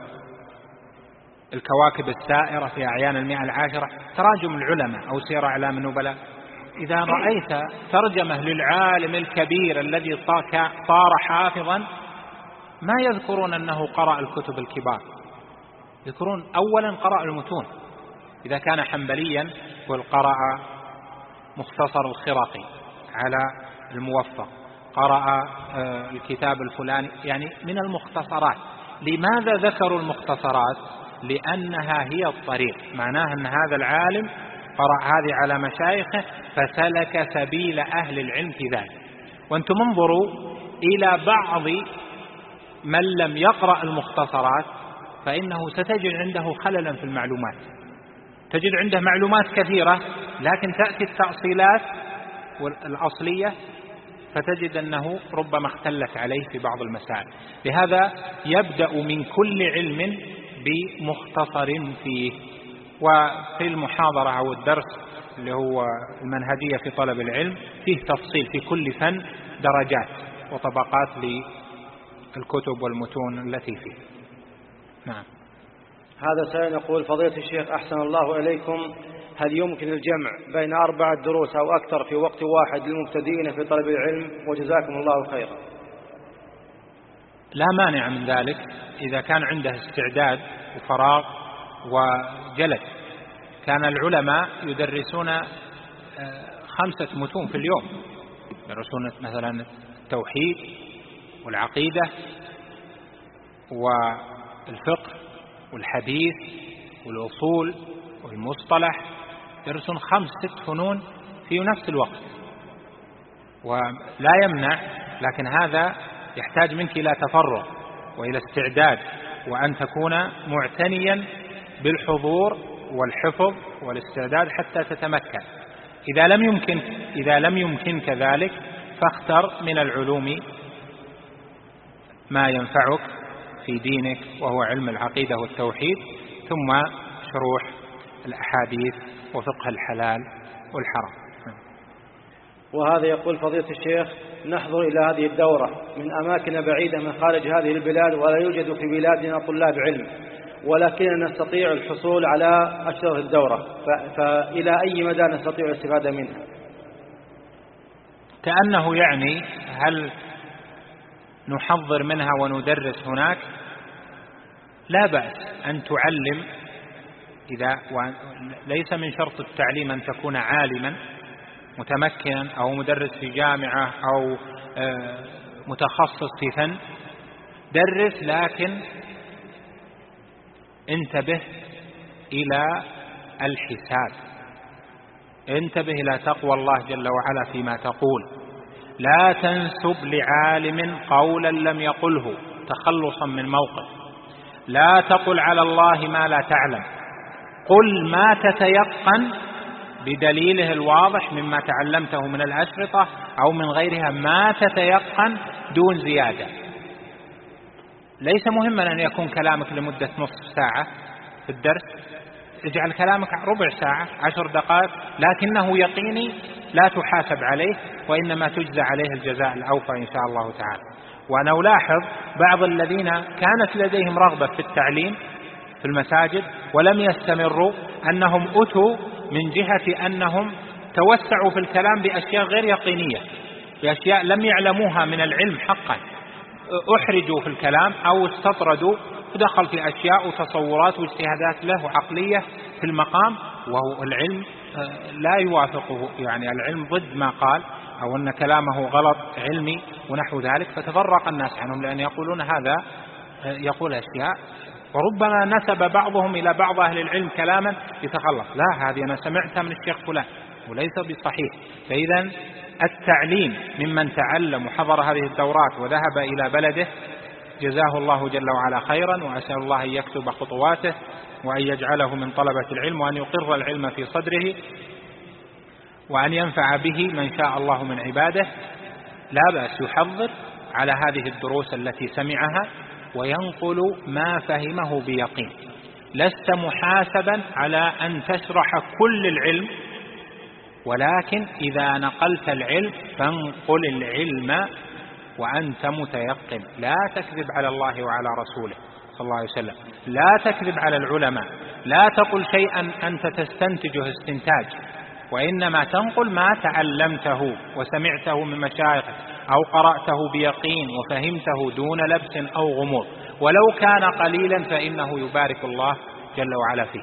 الكواكب السائرة في أعيان 100 العاشرة، تراجم العلماء، أو سير أعلام النبلاء. إذا رأيت ترجمة للعالم الكبير الذي صار حافظا، ما يذكرون أنه قرأ الكتب الكبار، يذكرون أولا قرأ المتون. إذا كان حنبليا قل قرأ مختصر الخرقي على الموفق، قرأ الكتاب الفلاني، يعني من المختصرات. لماذا ذكروا المختصرات؟ لأنها هي الطريق، معناها أن هذا العالم قرأ هذه على مشايخه فسلك سبيل أهل العلم في ذلك. وأنتم انظروا إلى بعض من لم يقرأ المختصرات، فإنه ستجد عنده خللا في المعلومات، تجد عنده معلومات كثيرة، لكن تأتي التأصيلات الأصلية فتجد أنه ربما اختلت عليه في بعض المسائل. لهذا يبدأ من كل علم بمختصر فيه. وفي المحاضرة أو الدرس اللي هو المنهجية في طلب العلم فيه تفصيل في كل فن، درجات وطبقات للكتب والمتون التي فيه. نعم. هذا سائل يقول: فضيلة الشيخ أحسن الله إليكم، هل يمكن الجمع بين 4 دروس أو أكثر في وقت واحد للمبتدئين في طلب العلم؟ وجزاكم الله خيرا. لا مانع من ذلك إذا كان عنده استعداد وفراغ وجلد. كان العلماء يدرسون 5 متون في اليوم، يدرسون مثلا التوحيد والعقيدة والفقه والحديث والأصول والمصطلح، يدرسون 5-6 فنون في نفس الوقت. ولا يمنع، لكن هذا يحتاج منك إلى تفرغ وإلى استعداد، وأن تكون معتنيا بالحضور والحفظ والاستعداد حتى تتمكن. إذا لم يمكنك ذلك فاختر من العلوم ما ينفعك في دينك، وهو علم العقيدة والتوحيد، ثم شروح الأحاديث وفقه الحلال والحرام. وهذا يقول فضيلة الشيخ: نحضر إلى هذه الدورة من أماكن بعيدة من خارج هذه البلاد، ولا يوجد في بلادنا طلاب علم، ولكننا نستطيع الحصول على أشرطة الدورة، فإلى أي مدى نستطيع الاستفادة منها؟ كأنه يعني هل نحضر منها وندرس هناك؟ لا بأس أن تعلم، ليس من شرط التعليم أن تكون عالما متمكنا أو مدرس في جامعة أو متخصص في فن. درس، لكن انتبه إلى الحساب، انتبه إلى تقوى الله جل وعلا فيما تقول. لا تنسب لعالم قولا لم يقله تخلصا من موقف. لا تقل على الله ما لا تعلم، قل ما تتيقن بدليله الواضح مما تعلمته من الأشرطة أو من غيرها، ما تتيقن دون زيادة. ليس مهما أن يكون كلامك لمدة نصف ساعة في الدرس، اجعل كلامك ربع ساعة 10 دقائق، لكنه يقيني لا تحاسب عليه، وإنما تجزى عليه الجزاء الأوفى إن شاء الله تعالى. وأنا ألاحظ بعض الذين كانت لديهم رغبة في التعليم في المساجد ولم يستمروا، أنهم أتوا من جهة أنهم توسعوا في الكلام بأشياء غير يقينية، بأشياء لم يعلموها من العلم حقا، أحرجوا في الكلام أو استطردوا ودخل في أشياء وتصورات واجتهادات له عقلية في المقام، وهو العلم لا يوافقه، يعني العلم ضد ما قال، أو أن كلامه غلط علمي ونحو ذلك، فتفرق الناس عنهم لأن يقولون هذا يقول أشياء، وربما نسب بعضهم إلى بعض أهل العلم كلاما يتخلص، لا هذه أنا سمعتها من الشيخ فلان وليس بصحيح. فإذا التعليم ممن تعلم وحضر هذه الدورات وذهب إلى بلده جزاه الله جل وعلا خيرا، وأسأل الله أن يكتب خطواته وأن يجعله من طلبة العلم، وأن يقر العلم في صدره، وأن ينفع به من شاء الله من عباده. لا بأس يحضر على هذه الدروس التي سمعها وينقل ما فهمه بيقين. لست محاسبا على أن تشرح كل العلم، ولكن إذا نقلت العلم فانقل العلم وأنت متيقن. لا تكذب على الله وعلى رسوله صلى الله عليه وسلم، لا تكذب على العلماء، لا تقل شيئا أنت تستنتجه استنتاج، وإنما تنقل ما تعلمته وسمعته من مشايخك أو قرأته بيقين وفهمته دون لبس أو غموض، ولو كان قليلا فإنه يبارك الله جل وعلا فيه.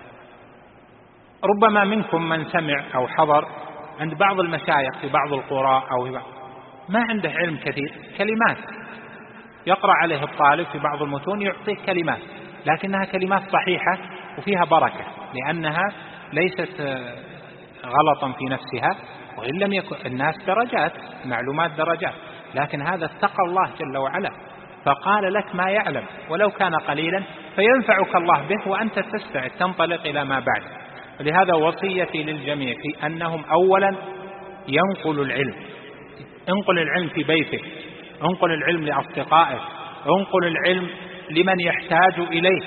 ربما منكم من سمع أو حضر عند بعض المشايخ في بعض القرى أو ما عنده علم كثير، كلمات يقرأ عليه الطالب في بعض المتون يعطيه كلمات، لكنها كلمات صحيحة وفيها بركة، لأنها ليست غلطا في نفسها، وإن لم يكن الناس درجات، معلومات درجات، لكن هذا اتقى الله جل وعلا فقال لك ما يعلم ولو كان قليلا فينفعك الله به، وأنت تستعد تنطلق إلى ما بعد. ولهذا وصيتي للجميع في أنهم أولا ينقلوا العلم، انقل العلم في بيتك، انقل العلم لأصدقائك، انقل العلم لمن يحتاج إليه،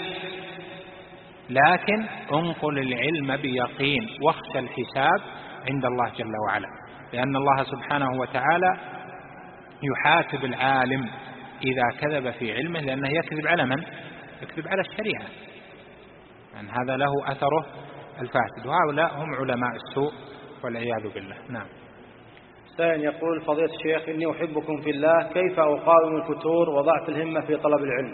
لكن انقل العلم بيقين، واخشى الحساب عند الله جل وعلا، لأن الله سبحانه وتعالى يحاسب العالم إذا كذب في علمه، لأنه يكذب على من؟ يكذب على الشريعة، يعني هذا له أثره الفاسد، وهؤلاء هم علماء السوء والعياذ بالله. نعم. سائل يقول: فضيلة الشيخ، إني أحبكم في الله، كيف أقاوم الفتور وضعف الهمة في طلب العلم؟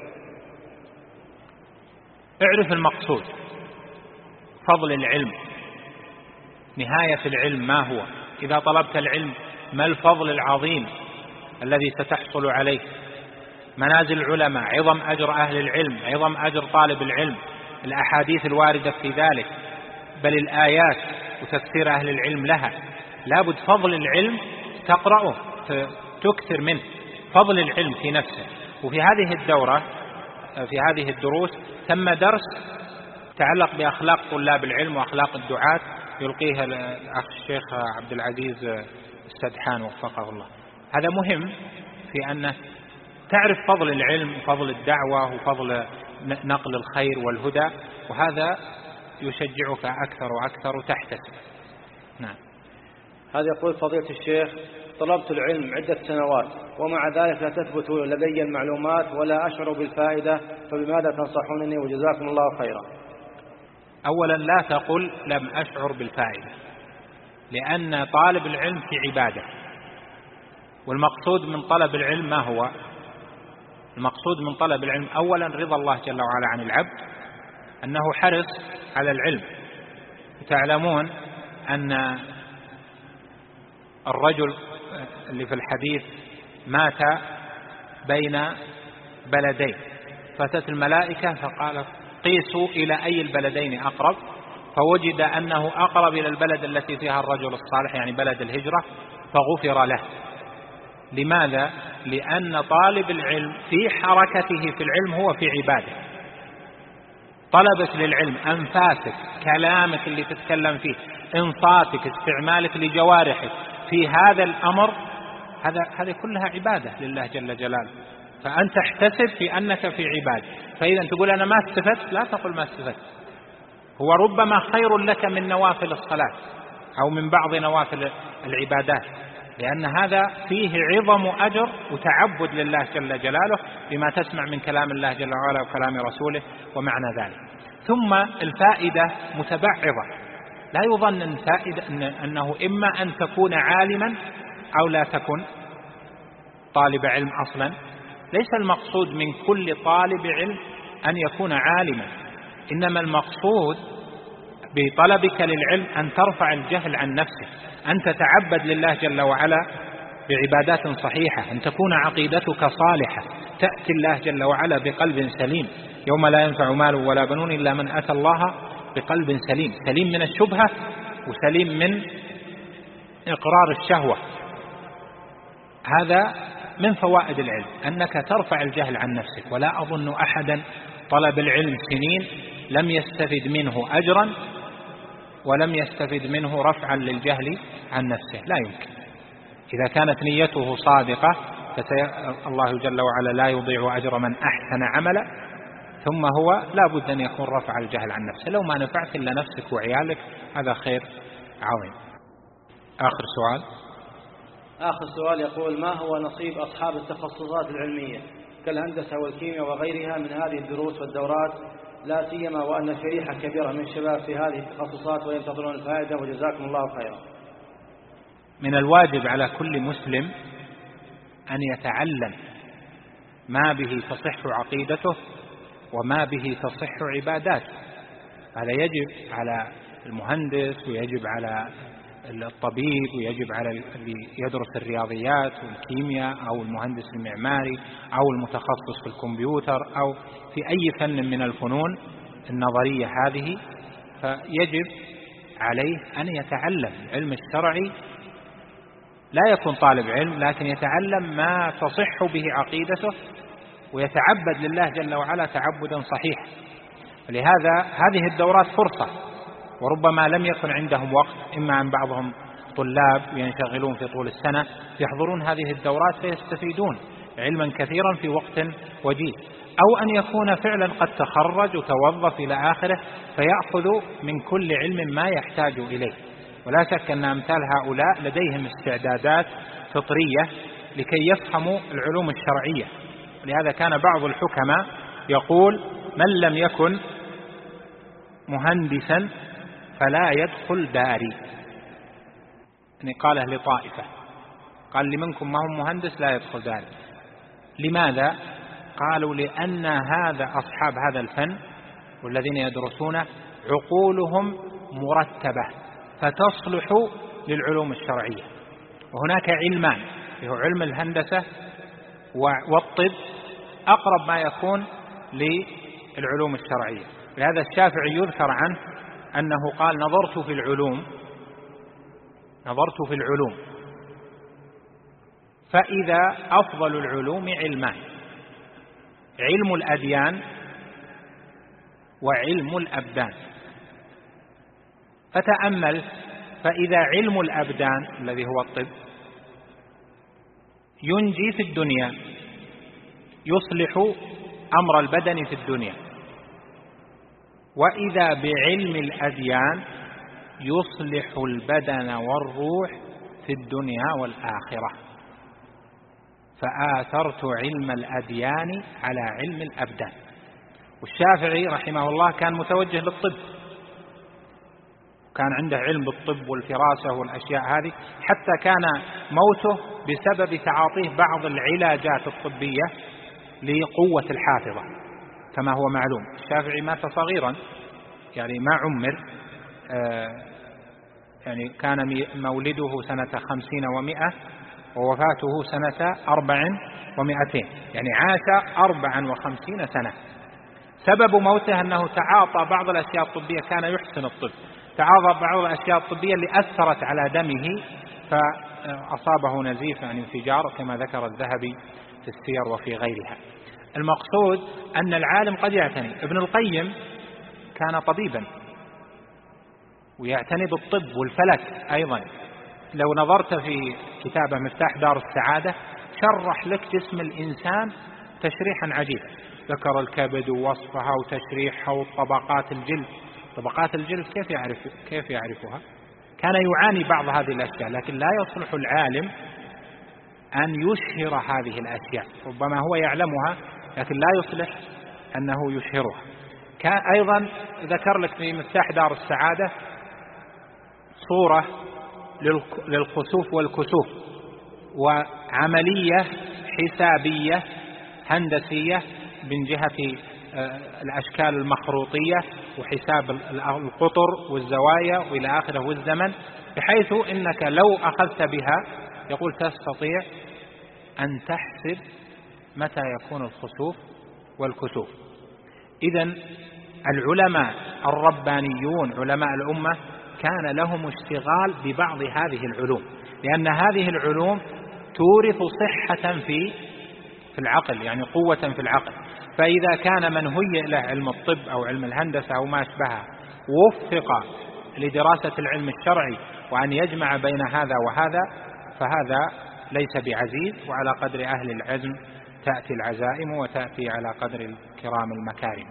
اعرف المقصود، فضل العلم، نهاية العلم ما هو، إذا طلبت العلم ما الفضل العظيم الذي ستحصل عليه، منازل العلماء، عظم أجر أهل العلم، عظم أجر طالب العلم، الأحاديث الواردة في ذلك، بل الآيات وتفسير أهل العلم لها. لابد فضل العلم تقرأه تكثر منه، فضل العلم في نفسه. وفي هذه الدورة، في هذه الدروس، ثم درس تعلق بأخلاق طلاب العلم وأخلاق الدعاة يلقيها الأخ الشيخ عبد العزيز السدحان وفقه الله. هذا مهم في أن تعرف فضل العلم وفضل الدعوة وفضل نقل الخير والهدى، وهذا يشجعك أكثر وأكثر وتحتسب. نعم. هذا يقول فضيلة الشيخ: طلبت العلم عدة سنوات ومع ذلك لا تثبت لدي المعلومات ولا أشعر بالفائدة، فبماذا تنصحونني وجزاكم الله خيرا؟ أولا لا تقل لم أشعر بالفائدة، لأن طالب العلم في عبادة، والمقصود من طلب العلم ما هو؟ المقصود من طلب العلم أولا رضا الله جل وعلا عن العبد، أنه حرص على العلم. تعلمون أن الرجل اللي في الحديث مات بين بلدين، فأتت الملائكة فقالت قيسوا إلى أي البلدين أقرب، فوجد أنه أقرب إلى البلد التي فيها الرجل الصالح، يعني بلد الهجرة، فغفر له. لماذا؟ لأن طالب العلم في حركته في العلم هو في عبادة. طلبك للعلم، أنفاسك، كلامك اللي تتكلم فيه، إنصاتك، استعمالك لجوارحك في هذا الأمر، هذه كلها عبادة لله جل جلاله، فأنت تحتسب في أنك في عبادة. فإذا تقول أنا ما استفدت، لا تقل ما استفدت، هو ربما خير لك من نوافل الصلاة أو من بعض نوافل العبادات، لأن هذا فيه عظم أجر وتعبد لله جل جلاله بما تسمع من كلام الله جل وعلا وكلام رسوله ومعنى ذلك. ثم الفائدة متبعضة، لا يظن أنه إما أن تكون عالما أو لا تكن طالب علم أصلا. ليس المقصود من كل طالب علم أن يكون عالما، إنما المقصود بطلبك للعلم أن ترفع الجهل عن نفسك، أن تتعبد لله جل وعلا بعبادات صحيحة، أن تكون عقيدتك صالحة، تأتي الله جل وعلا بقلب سليم، يوم لا ينفع مال ولا بنون إلا من أتى الله بقلب سليم، سليم من الشبهة وسليم من إقرار الشهوة. هذا من فوائد العلم، أنك ترفع الجهل عن نفسك. ولا أظن أحدا طلب العلم سنين لم يستفد منه أجرا ولم يستفد منه رفعا للجهل عن نفسه، لا يمكن. إذا كانت نيته صادقة الله جل وعلا لا يضيع أجر من أحسن عملا، ثم هو لا بد أن يكون رفع الجهل عن نفسه. لو ما نفعت إلا نفسك وعيالك هذا خير عظيم. آخر سؤال يقول: ما هو نصيب أصحاب التخصصات العلمية كالهندسة والكيمياء وغيرها من هذه الدروس والدورات، لا سيما وأن شريحة كبيرة من الشباب في هذه التخصصات وينتظرون الفائدة، وجزاكم الله خيرا. من الواجب على كل مسلم أن يتعلم ما به تصح عقيدته وما به تصح عباداته. هذا يجب على المهندس ويجب على الطبيب ويجب على اللي يدرس الرياضيات والكيمياء أو المهندس المعماري أو المتخصص في الكمبيوتر أو في أي فن من الفنون النظرية هذه، فيجب عليه أن يتعلم العلم الشرعي. لا يكون طالب علم لكن يتعلم ما تصح به عقيدته ويتعبد لله جل وعلا تعبدا صحيحا. لهذا هذه الدورات فرصة، وربما لم يكن عندهم وقت، إما عن بعضهم طلاب ينشغلون في طول السنة يحضرون هذه الدورات فيستفيدون علما كثيرا في وقت وجيز، أو أن يكون فعلا قد تخرج وتوظف إلى آخره فيأخذ من كل علم ما يحتاج إليه. ولا شك أن أمثال هؤلاء لديهم استعدادات فطرية لكي يفهموا العلوم الشرعية. ولهذا كان بعض الحكماء يقول: من لم يكن مهندسا فلا يدخل داري. يعني قاله لطائفة، قال: لمنكم ما هم مهندس لا يدخل داري. لماذا؟ قالوا: لأن أصحاب هذا الفن والذين يدرسونه عقولهم مرتبة فتصلح للعلوم الشرعية. وهناك علمان، هو علم الهندسة والطب أقرب ما يكون للعلوم الشرعية. لهذا الشافعي يذكر عنه أنه قال: نظرت في العلوم فإذا أفضل العلوم علمان: علم الأديان وعلم الأبدان. فتأمل، فإذا علم الأبدان الذي هو الطب ينجي في الدنيا، يصلح أمر البدن في الدنيا، وإذا بعلم الأديان يصلح البدن والروح في الدنيا والآخرة. فآثرت علم الأديان على علم الأبدان. والشافعي رحمه الله كان متوجه للطب، كان عنده علم بالطب والفراسة والأشياء هذه، حتى كان موته بسبب تعاطيه بعض العلاجات الطبية لقوة الحافظة كما هو معلوم. الشافعي مات صغيرا، يعني ما عمر، يعني كان مولده سنة 50 و100 ووفاته سنة 400، يعني عاش 54 سنة. سبب موته أنه تعاطى بعض الأشياء الطبية، كان يحسن الطب، تعاطى بعض الأشياء الطبية اللي أثرت على دمه فأصابه نزيف، يعني انفجار، كما ذكر الذهبي في السير وفي غيرها. المقصود أن العالم قد يعتني. ابن القيم كان طبيبا ويعتني بالطب والفلك أيضا. لو نظرت في كتابه مفتاح دار السعادة شرح لك جسم الإنسان تشريحا عجيبا، ذكر الكبد ووصفها وتشريحها وطبقات الجلد. طبقات الجلد كيف يعرفها؟ كان يعاني بعض هذه الأشياء، لكن لا يصلح العالم أن يشهر هذه الأشياء، ربما هو يعلمها لكن لا يصلح أنه يشهرها. كان أيضا ذكر لك في مفتاح دار السعادة صورة للخسوف والكسوف، وعملية حسابية هندسية من جهة الأشكال المخروطية وحساب القطر والزوايا وإلى آخره والزمن، بحيث إنك لو أخذت بها يقول تستطيع أن تحسب متى يكون الخسوف والكسوف. إذن العلماء الربانيون علماء الأمة كان لهم اشتغال ببعض هذه العلوم، لأن هذه العلوم تورث صحة في العقل، يعني قوة في العقل. فإذا كان من هيئ له علم الطب أو علم الهندسة أو ما أشبهه وفق لدراسة العلم الشرعي وأن يجمع بين هذا وهذا، فهذا ليس بعزيز، وعلى قدر أهل العزم تأتي العزائم وتأتي على قدر الكرام المكارم.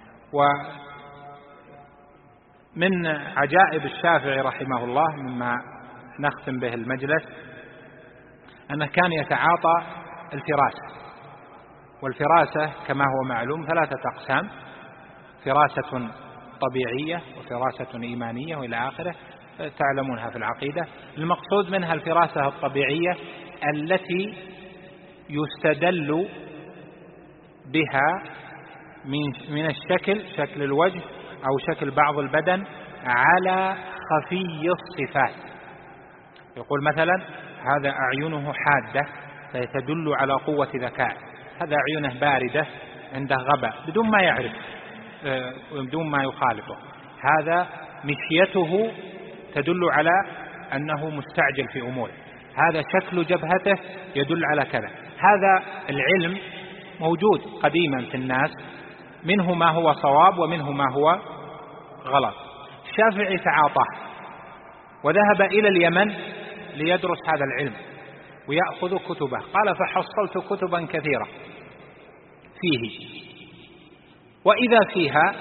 ومن عجائب الشافعي رحمه الله مما نختم به المجلس أنه كان يتعاطى الفراسة. والفراسة كما هو معلوم 3 أقسام: فراسة طبيعية وفراسة إيمانية وإلى آخره، تعلمونها في العقيدة. المقصود منها الفراسة الطبيعية التي يستدل بها من الشكل، شكل الوجه أو شكل بعض البدن، على خفي الصفات. يقول مثلا هذا أعينه حادة فتدل على قوة ذكاء، هذا عيونه باردة عنده غباء بدون ما يعرف بدون ما يخالطه، هذا مشيته تدل على أنه مستعجل في أموره، هذا شكل جبهته يدل على كذا. هذا العلم موجود قديما في الناس، منه ما هو صواب ومنه ما هو غلط. الشافعي تعاطاه وذهب إلى اليمن ليدرس هذا العلم ويأخذ كتبه. قال فحصلت كتبا كثيرة فيه، وإذا فيها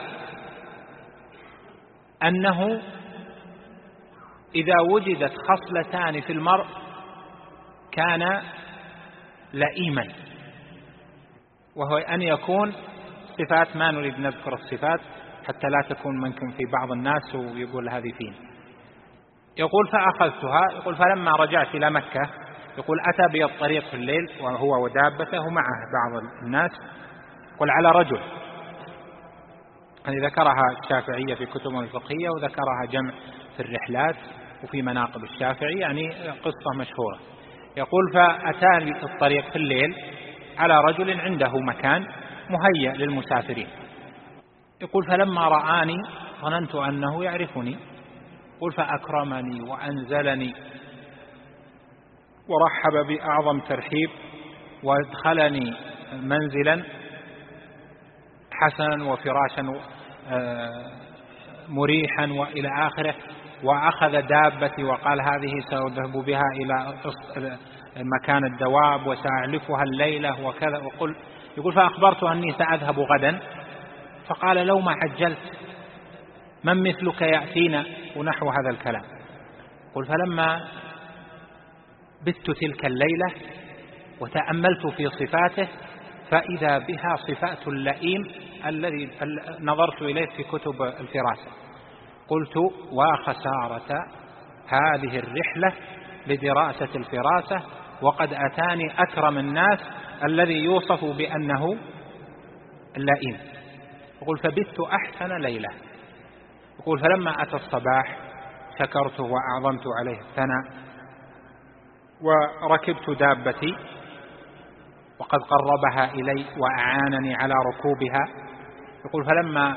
أنه إذا وجدت خصلتان في المرء كان لئيما، وهو أن يكون صفات، ما نريد نذكر الصفات حتى لا تكون منكم في بعض الناس ويقول هذه فين. يقول فأخذتها. يقول فلما رجعت إلى مكة، يقول أتى بي الطريق في الليل وهو ودابته ومعه بعض الناس، يقول على رجل، يعني ذكرها الشافعية في كتبه الفقهية وذكرها جمع في الرحلات وفي مناقب الشافعي، يعني قصة مشهورة. يقول فأتاني الطريق في الليل على رجل عنده مكان مهيأ للمسافرين. يقول فلما رآني ظننت أنه يعرفني. يقول فأكرمني وأنزلني ورحب بأعظم ترحيب وادخلني منزلا حسنا وفراشا مريحا وإلى آخره، وأخذ دابتي وقال هذه سأذهب بها إلى مكان الدواب وسأعلفها الليلة وكذا، يقول فأخبرته أني سأذهب غدا، فقال لو ما عجلت من مثلك يأتينا ونحو هذا الكلام. يقول فلما بت تلك الليلة وتأملت في صفاته فإذا بها صفات اللئيم الذي نظرت إليه في كتب الفراسة. قلت وخسارة هذه الرحلة لدراسة الفراسة، وقد أتاني أكرم الناس الذي يوصف بأنه اللئيم. يقول فبت أحسن ليلة. يقول فلما أتى الصباح شكرته وأعظمت عليه الثناء وركبت دابتي وقد قربها إلي وأعانني على ركوبها. يقول فلما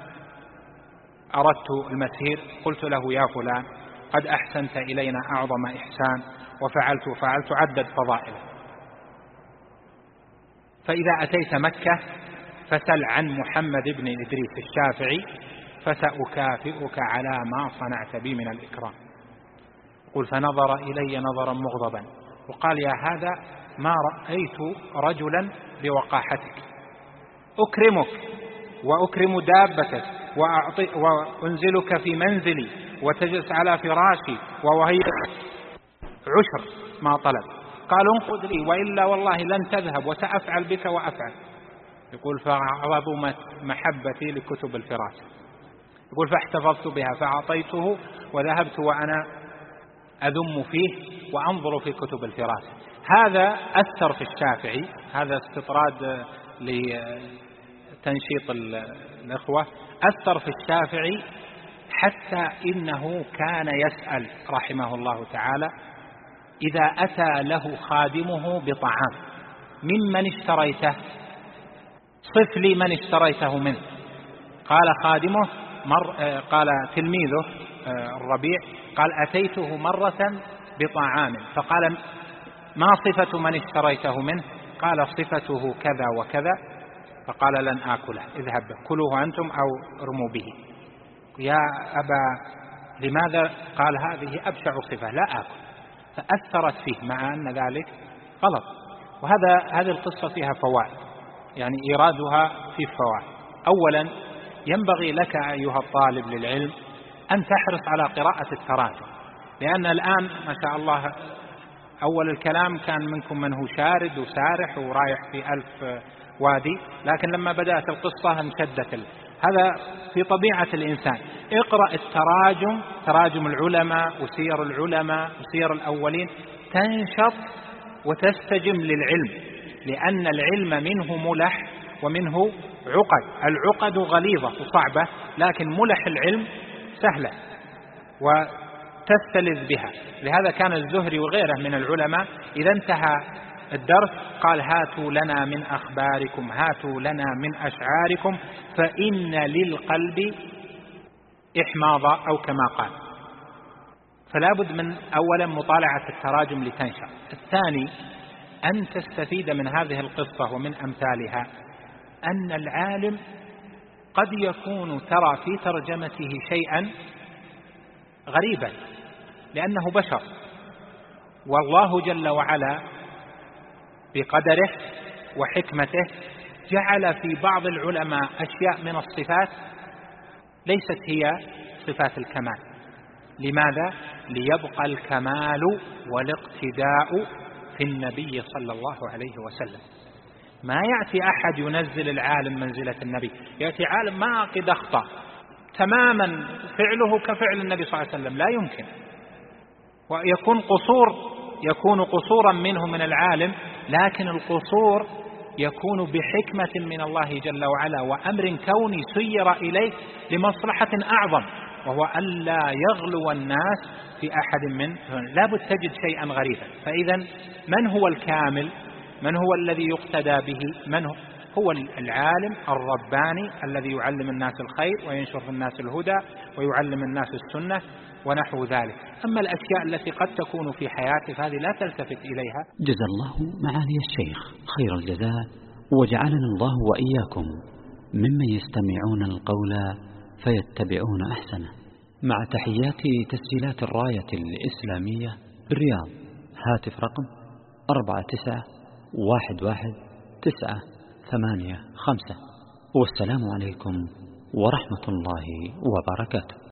أردت المسير قلت له يا فلان قد أحسنت إلينا أعظم إحسان وفعلت عدد فضائله، فإذا أتيت مكة فسل عن محمد بن إدريس الشافعي فسأكافئك على ما صنعت بي من الإكرام. يقول فنظر إلي نظرا مغضبا وقال يا هذا ما رأيت رجلا بوقاحتك، أكرمك وأكرم دابتك وأنزلك في منزلي وتجلس على فراشي وهي عشر ما طلب، قال انقذ لي وإلا والله لن تذهب وسأفعل بك وأفعل. يقول فعظمت محبتي لكتب الفراسة. يقول فاحتفظت بها فأعطيته وذهبت وأنا أذم فيه وأنظر في كتب الفراسة. هذا أثر في الشافعي، هذا استطراد لتنشيط الإخوة، أثر في الشافعي حتى إنه كان يسأل رحمه الله تعالى إذا أتى له خادمه بطعام ممن اشتريته صف لي من اشتريته منه. قال خادمه قال تلميذه الربيع قال أتيته مرة بطعام، فقال ما صفة من اشتريته منه؟ قال صفته كذا وكذا، فقال لن آكله، اذهب كلوه أنتم أو ارموا به. يا أبا لماذا؟ قال هذه أبشع صفة لا آكل، فأثرت فيه مع أن ذلك غلط. هذه القصة فيها فوائد، يعني إيرادها في فوائد. أولا ينبغي لك أيها الطالب للعلم أن تحرص على قراءة التراجم، لأن الآن ما شاء الله أول الكلام كان منكم من هو شارد وسارح ورايح في 1000 وادي، لكن لما بدأت القصة انشدت هذا في طبيعة الإنسان. اقرأ التراجم، تراجم العلماء وسير العلماء وسير الأولين، تنشط وتستجم للعلم، لأن العلم منه ملح ومنه عقد. العقد غليظة وصعبة، لكن ملح العلم سهلة وتستلذ بها. لهذا كان الزهري وغيره من العلماء إذا انتهى الدرس قال هاتوا لنا من أخباركم، هاتوا لنا من أشعاركم، فإن للقلب إحماضا أو كما قال. فلا بد من أولا مطالعة التراجم لتنشر. الثاني أن تستفيد من هذه القصة ومن أمثالها أن العالم قد يكون ترى في ترجمته شيئا غريبا لأنه بشر، والله جل وعلا بقدره وحكمته جعل في بعض العلماء أشياء من الصفات ليست هي صفات الكمال. لماذا؟ ليبقى الكمال والاقتداء في النبي صلى الله عليه وسلم. ما يأتي أحد ينزل العالم منزلة النبي، يأتي عالم ما قد أخطأ تماما فعله كفعل النبي صلى الله عليه وسلم، لا يمكن، يكون قصورا منه من العالم، لكن القصور يكون بحكمة من الله جل وعلا وأمر كوني سير إليه لمصلحة أعظم، وهو ألا يغلو الناس في أحد من لا بد تجد شيئا غريبا. فإذا من هو الكامل؟ من هو الذي يقتدى به؟ من هو العالم الرباني الذي يعلم الناس الخير وينشر في الناس الهدى ويعلم الناس السنة ونحو ذلك. أما الأشياء التي قد تكون في حياته فهذه لا تلتفت إليها. جزا الله معالي الشيخ خير الجزاء، وجعلنا الله وإياكم ممن يستمعون القول فيتبعون أحسنه. مع تحيات تسجيلات الراية الإسلامية بالرياض، هاتف رقم 49111985. والسلام عليكم ورحمة الله وبركاته.